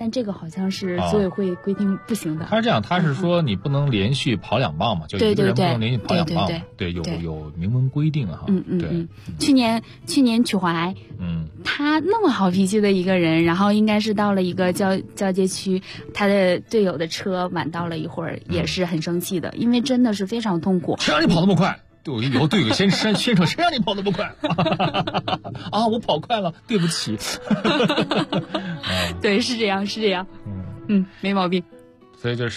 但这个好像是组委会规定不行的。 他是这样，他是说你不能连续跑2棒嘛，就一个人不能连续跑2棒，对，有明文规定哈。对。 去年曲怀，他那么好脾气的一个人，然后应该是到了一个交界区，他的队友的车晚到了一会儿，也是很生气的，因为真的是非常痛苦。 谁让你跑那么快？对，我以后队友先说，谁让你跑那么快？啊，我跑快了，对不起。 对，是这样。没毛病。 所以就是，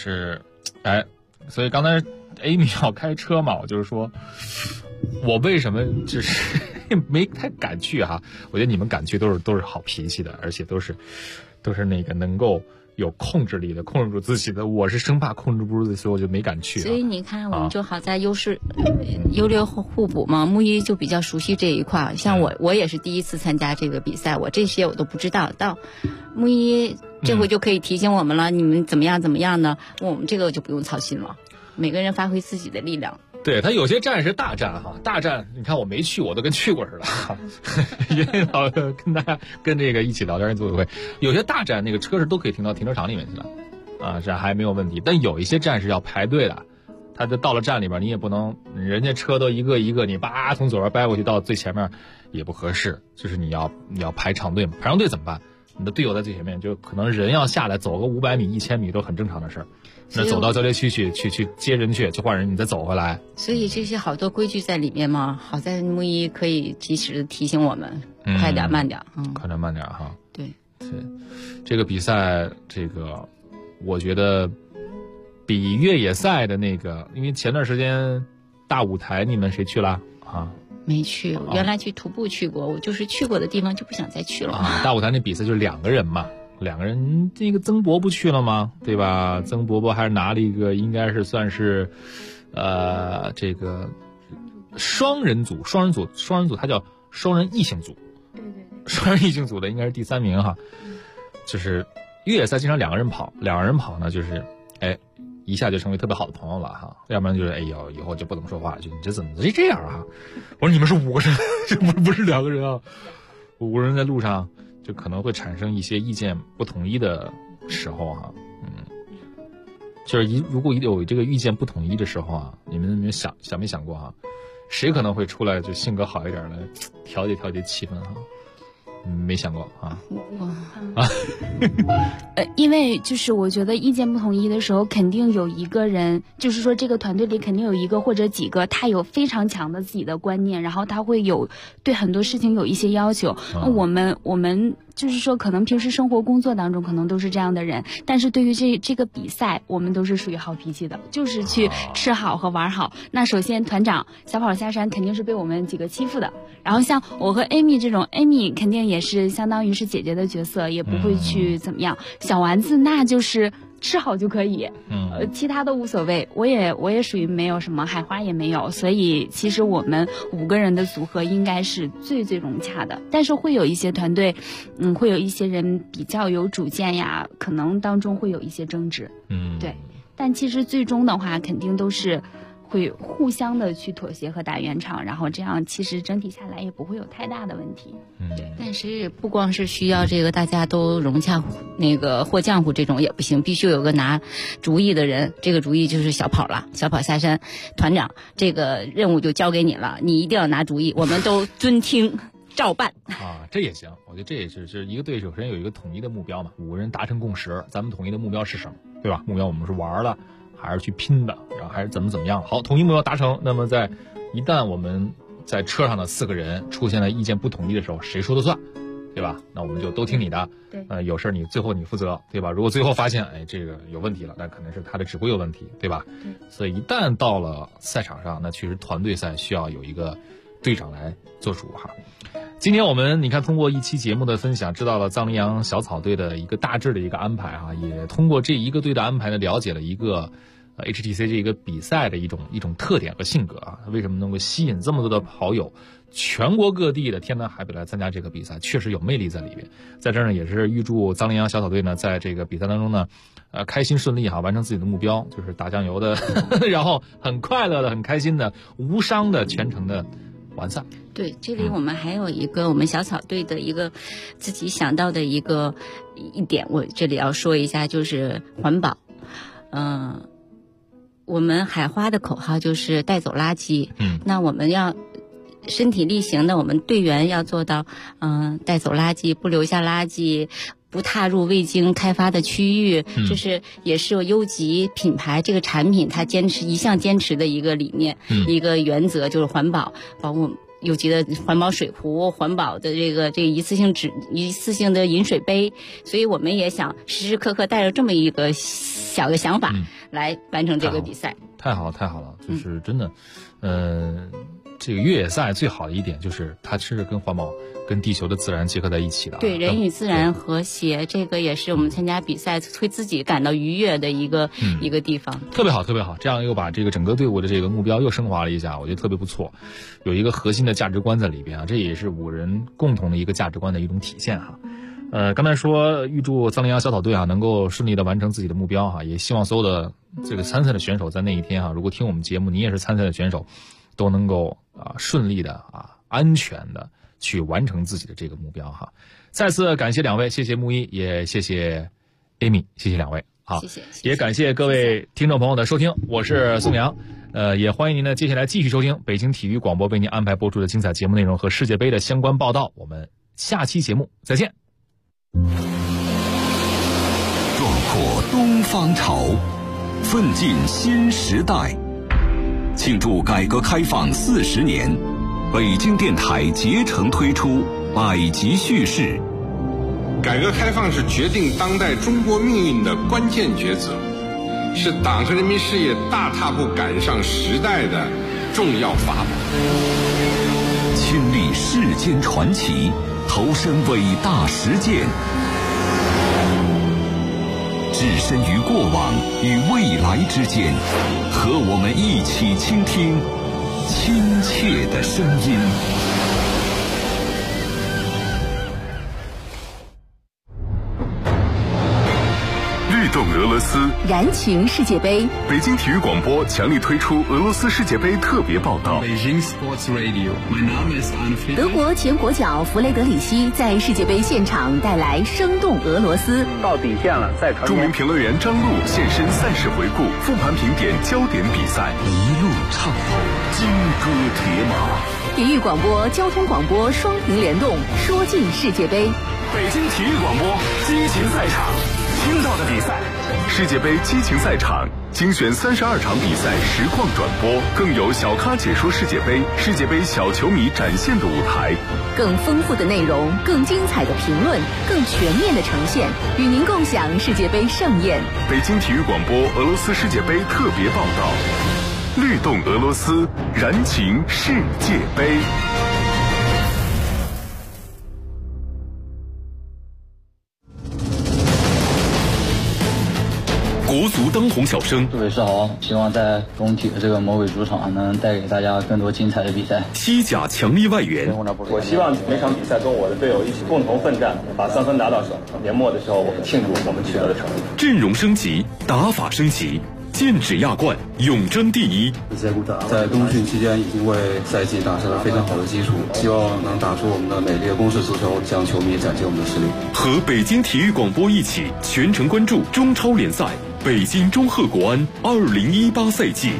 所以刚才 Amy 要开车嘛，我就是说，我为什么就是没太敢去哈？我觉得你们敢去都是好脾气的，而且都是那个能够有控制力的，控制住自己的。我是生怕控制不住自己，所以我就没敢去。 所以你看，我们就好在优劣互补嘛。木一就比较熟悉这一块，像我也是第一次参加这个比赛，我这些我都不知道。到木一这回就可以提醒我们了，你们怎么样呢？我们这个就不用操心了，每个人发挥自己的力量。 对，他有些站是大站哈，大站你看我没去，我都跟去过似的。因为老跟大家跟这个一起聊天组委会，有些大站那个车是都可以停到停车场里面去了，这还没有问题。但有一些站是要排队的，他就到了站里边，你也不能人家车都一个一个，你叭从左边掰过去到最前面也不合适，就是你要排长队嘛。排长队怎么办？你的队友在最前面，就可能人要下来走个500米、1000米都很正常的事儿。那走到交接区去接人去换人，你再走回来。 所以这些好多规矩在里面嘛，好在木一可以及时提醒我们，快点慢点， 快点慢点哈。 对， 这个比赛，这个我觉得比越野赛的那个，因为前段时间大舞台你们谁去了啊？ 没去，原来去徒步去过，我就是去过的地方就不想再去了。 大舞台那比赛就是2个人嘛。2个人，这个曾伯不去了吗？对吧？曾伯伯还是拿了一个，应该是算是，这个双人组，他叫双人异性组。 对， 双人异性组的应该是第3名哈。就是越野赛经常2个人跑呢，就是一下就成为特别好的朋友了哈。要不然就是以后就不怎么说话，就你这怎么这样啊？我说你们是5个人，这不是2个人啊，5个人在路上。就可能会产生一些意见不统一的时候哈，就是如果有这个意见不统一的时候啊，你们想没想过哈，谁可能会出来就性格好一点来调节气氛哈？没想过啊？ 因为就是我觉得意见不统一的时候，肯定有一个人，就是说这个团队里肯定有一个或者几个，他有非常强的自己的观念，然后他会有对很多事情有一些要求。我们就是说可能平时生活工作当中可能都是这样的人，但是对于这个比赛，我们都是属于好脾气的，就是去吃好和玩好。那首先团长小跑下山肯定是被我们几个欺负的，然后像我和 Amy 这种 ，Amy 肯定也是相当于是姐姐的角色，也不会去怎么样。小丸子那就是吃好就可以，其他都无所谓。我也属于没有什么海花也没有，所以其实我们5个人的组合应该是最融洽的。但是会有一些团队，会有一些人比较有主见呀，可能当中会有一些争执，对。但其实最终的话，肯定都是会互相的去妥协和打圆场，然后这样其实整体下来也不会有太大的问题。 对，但是不光是需要这个大家都融洽，那个或浆糊这种也不行，必须有个拿主意的人。这个主意就是小跑了，小跑下山团长，这个任务就交给你了，你一定要拿主意，我们都遵听照办啊，这也行。我觉得这也是一个队首先有一个统一的目标嘛，5个人达成共识，咱们统一的目标是什么，对吧？目标我们是玩了还是去拼的，然后还是怎么样？好，统一目标达成。那么一旦我们在车上的4个人出现了意见不统一的时候，谁说了算，对吧？那我们就都听你的。 对， 有事最后你负责，对吧？如果最后发现这个有问题了，那可能是他的指挥有问题，对吧？ 对。 所以一旦到了赛场上，那其实团队赛需要有一个队长来做主哈。今天我们你看通过一期节目的分享，知道了藏羚羊小草队的一个大致的一个安排哈，也通过这一个队的安排呢，了解了一个HTC 这一个比赛的一种特点和性格啊，为什么能够吸引这么多的跑友，全国各地的天南海北来参加这个比赛，确实有魅力在里边。在这儿呢，也是预祝藏羚羊小草队呢，在这个比赛当中呢，开心顺利哈，完成自己的目标，就是打酱油的，然后很快乐的、很开心的、无伤的全程的完赛。 对，这里我们还有一个我们小草队的一个自己想到的一点，我这里要说一下，就是环保。我们海花的口号就是带走垃圾。那我们要身体力行的，我们队员要做到，带走垃圾，不留下垃圾，不踏入未经开发的区域，这是也是有优级品牌这个产品它一向坚持的一个理念，一个原则就是环保，包括有机的环保水壶、环保的这个一次性的饮水杯，所以我们也想时时刻刻带着这么一个小的想法来完成这个比赛。 太好了，就是真的，这个越野赛最好的一点就是它是跟环保、跟地球的自然结合在一起的。 对，人与自然和谐，这个也是我们参加比赛会自己感到愉悦的一个地方。 特别好，这样又把这个整个队伍的这个目标又升华了一下，我觉得特别不错。有一个核心的价值观在里边啊，这也是5人共同的一个价值观的一种体现哈。刚才说预祝301小草队啊能够顺利的完成自己的目标哈，也希望所有的这个参赛的选手在那一天哈，如果听我们节目，你也是参赛的选手，都能够顺利的安全的去完成自己的这个目标哈。再次感谢2位，谢谢木一，也谢谢 Amy， 谢谢2位。好， 谢谢。 也感谢各位听众朋友的收听，我是宋阳。也欢迎您呢接下来继续收听北京体育广播为您安排播出的精彩节目内容和世界杯的相关报道。我们下期节目再见。 壮阔东方潮，奋进新时代。庆祝改革开放40年，北京电台竭诚推出百集叙事。 改革开放是决定当代中国命运的关键抉择，是党和人民事业大踏步赶上时代的重要法宝。 亲历世间传奇，投身伟大实践，置身于过往与未来之间，和我们一起倾听亲切的声音。 律动俄罗斯， 燃情世界杯。 北京体育广播强力推出俄罗斯世界杯特别报道。 德国前国脚弗雷德里希在世界杯现场带来生动俄罗斯。 到底线了，再传。 著名评论员张璐现身赛事回顾，复盘评点焦点比赛， 一路畅通，金戈铁马。 体育广播、交通广播双屏联动，说尽世界杯。 北京体育广播激情赛场，听到的比赛，世界杯激情赛场精选32场比赛实况转播，更有小咖解说世界杯，世界杯小球迷展现的舞台， 更丰富的内容，更精彩的评论，更全面的呈现，与您共享世界杯盛宴。 北京体育广播俄罗斯世界杯特别报道，律动俄罗斯，燃情世界杯。 国足当红小生， 各位是好，希望在工体的这个魔鬼主场能带给大家更多精彩的比赛。 西甲强力外援， 我希望每场比赛跟我的队友一起共同奋战，把3分拿到手。年末的时候，我们庆祝我们取得的成绩。 阵容升级，打法升级，剑指亚冠，永争第一。 在冬训期间已经为赛季打下了非常好的基础，希望能打出我们的美丽的攻势足球，向球迷展现我们的实力。 和北京体育广播一起全程关注中超联赛北京中赫国安2018赛季。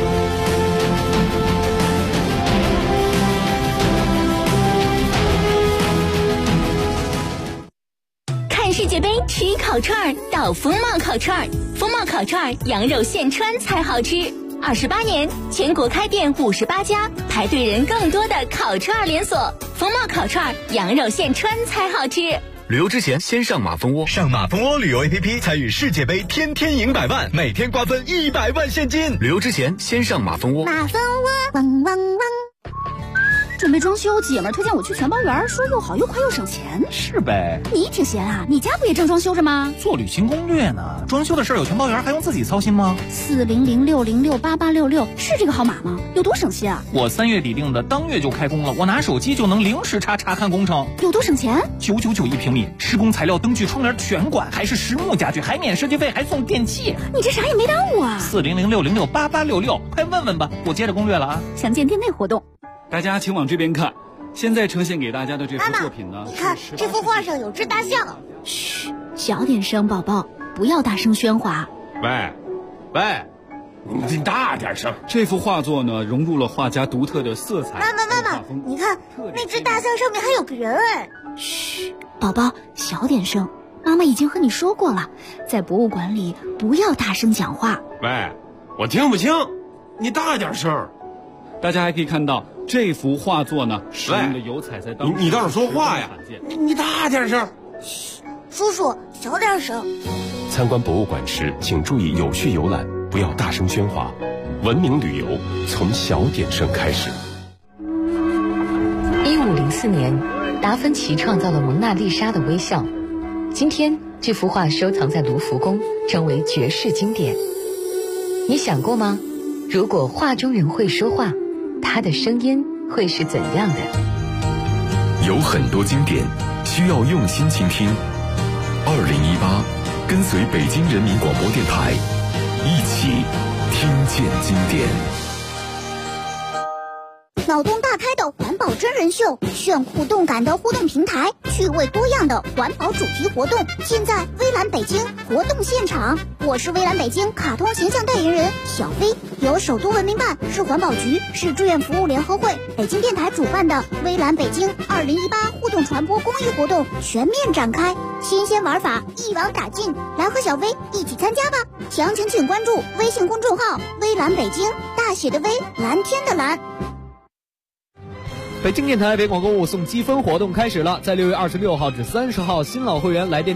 看世界杯吃烤串到风貌烤串，风貌烤串羊肉现穿才好吃。28年，全国开店58家，排队人更多的烤串连锁。风貌烤串羊肉现穿才好吃。 旅游之前先上马蜂窝， 上马蜂窝旅游 APP 参与世界杯，天天赢100万，每天瓜分100万现金。 旅游之前先上马蜂窝。 马蜂窝，汪汪汪。准备装修，姐们儿推荐我去全包园，说又好又快又省钱。 是呗。 你挺闲啊，你家不也正装修着吗？ 做旅行攻略呢，装修的事儿有全包园还用自己操心吗 ？400606866是这个号码吗？有多省心啊？ 我3月底定的，当月就开工了，我拿手机就能零时差查看工程。 有多省钱 ？9991平米，施工材料、灯具、窗帘全管，还是实木家具，还免设计费，还送电器。 你这啥也没耽误啊！ 400606866，快问问吧，我接着攻略了啊。 详见店内活动。 大家请往这边看。现在呈现给大家的这幅作品呢， 你看这幅画上有只大象。 嘘，小点声，宝宝，不要大声喧哗。 喂，你大点声。 这幅画作呢，融入了画家独特的色彩。 妈妈，你看那只大象上面还有个人哎。 嘘，宝宝，小点声。妈妈已经和你说过了，在博物馆里不要大声讲话。 喂，我听不清，你大点声。 大家还可以看到这幅画作呢，使用的油彩在当你倒是说话呀！你大点声。 嘘，叔叔，小点声。 参观博物馆时，请注意有序游览，不要大声喧哗。文明旅游从小点声开始。 1504年，达芬奇创造了蒙娜丽莎的微笑。今天，这幅画收藏在卢浮宫，成为绝世经典。你想过吗？如果画中人会说话，他的声音会是怎样的？ 有很多经典需要用心倾听。2018，跟随北京人民广播电台，一起听见经典。 脑洞大开的环保真人秀，炫酷动感的互动平台，趣味多样的环保主题活动，现在微蓝北京活动现场。我是微蓝北京卡通形象代言人小飞，由首都文明办、市环保局、市志愿服务联合会、北京电台主办的微蓝北京2018互动传播公益活动全面展开，新鲜玩法一网打尽，来和小飞一起参加吧！详情请关注微信公众号微蓝北京，大写的微，蓝天的蓝。 北京电台北广购物送积分活动开始了，在6月26号至30号，新老会员来电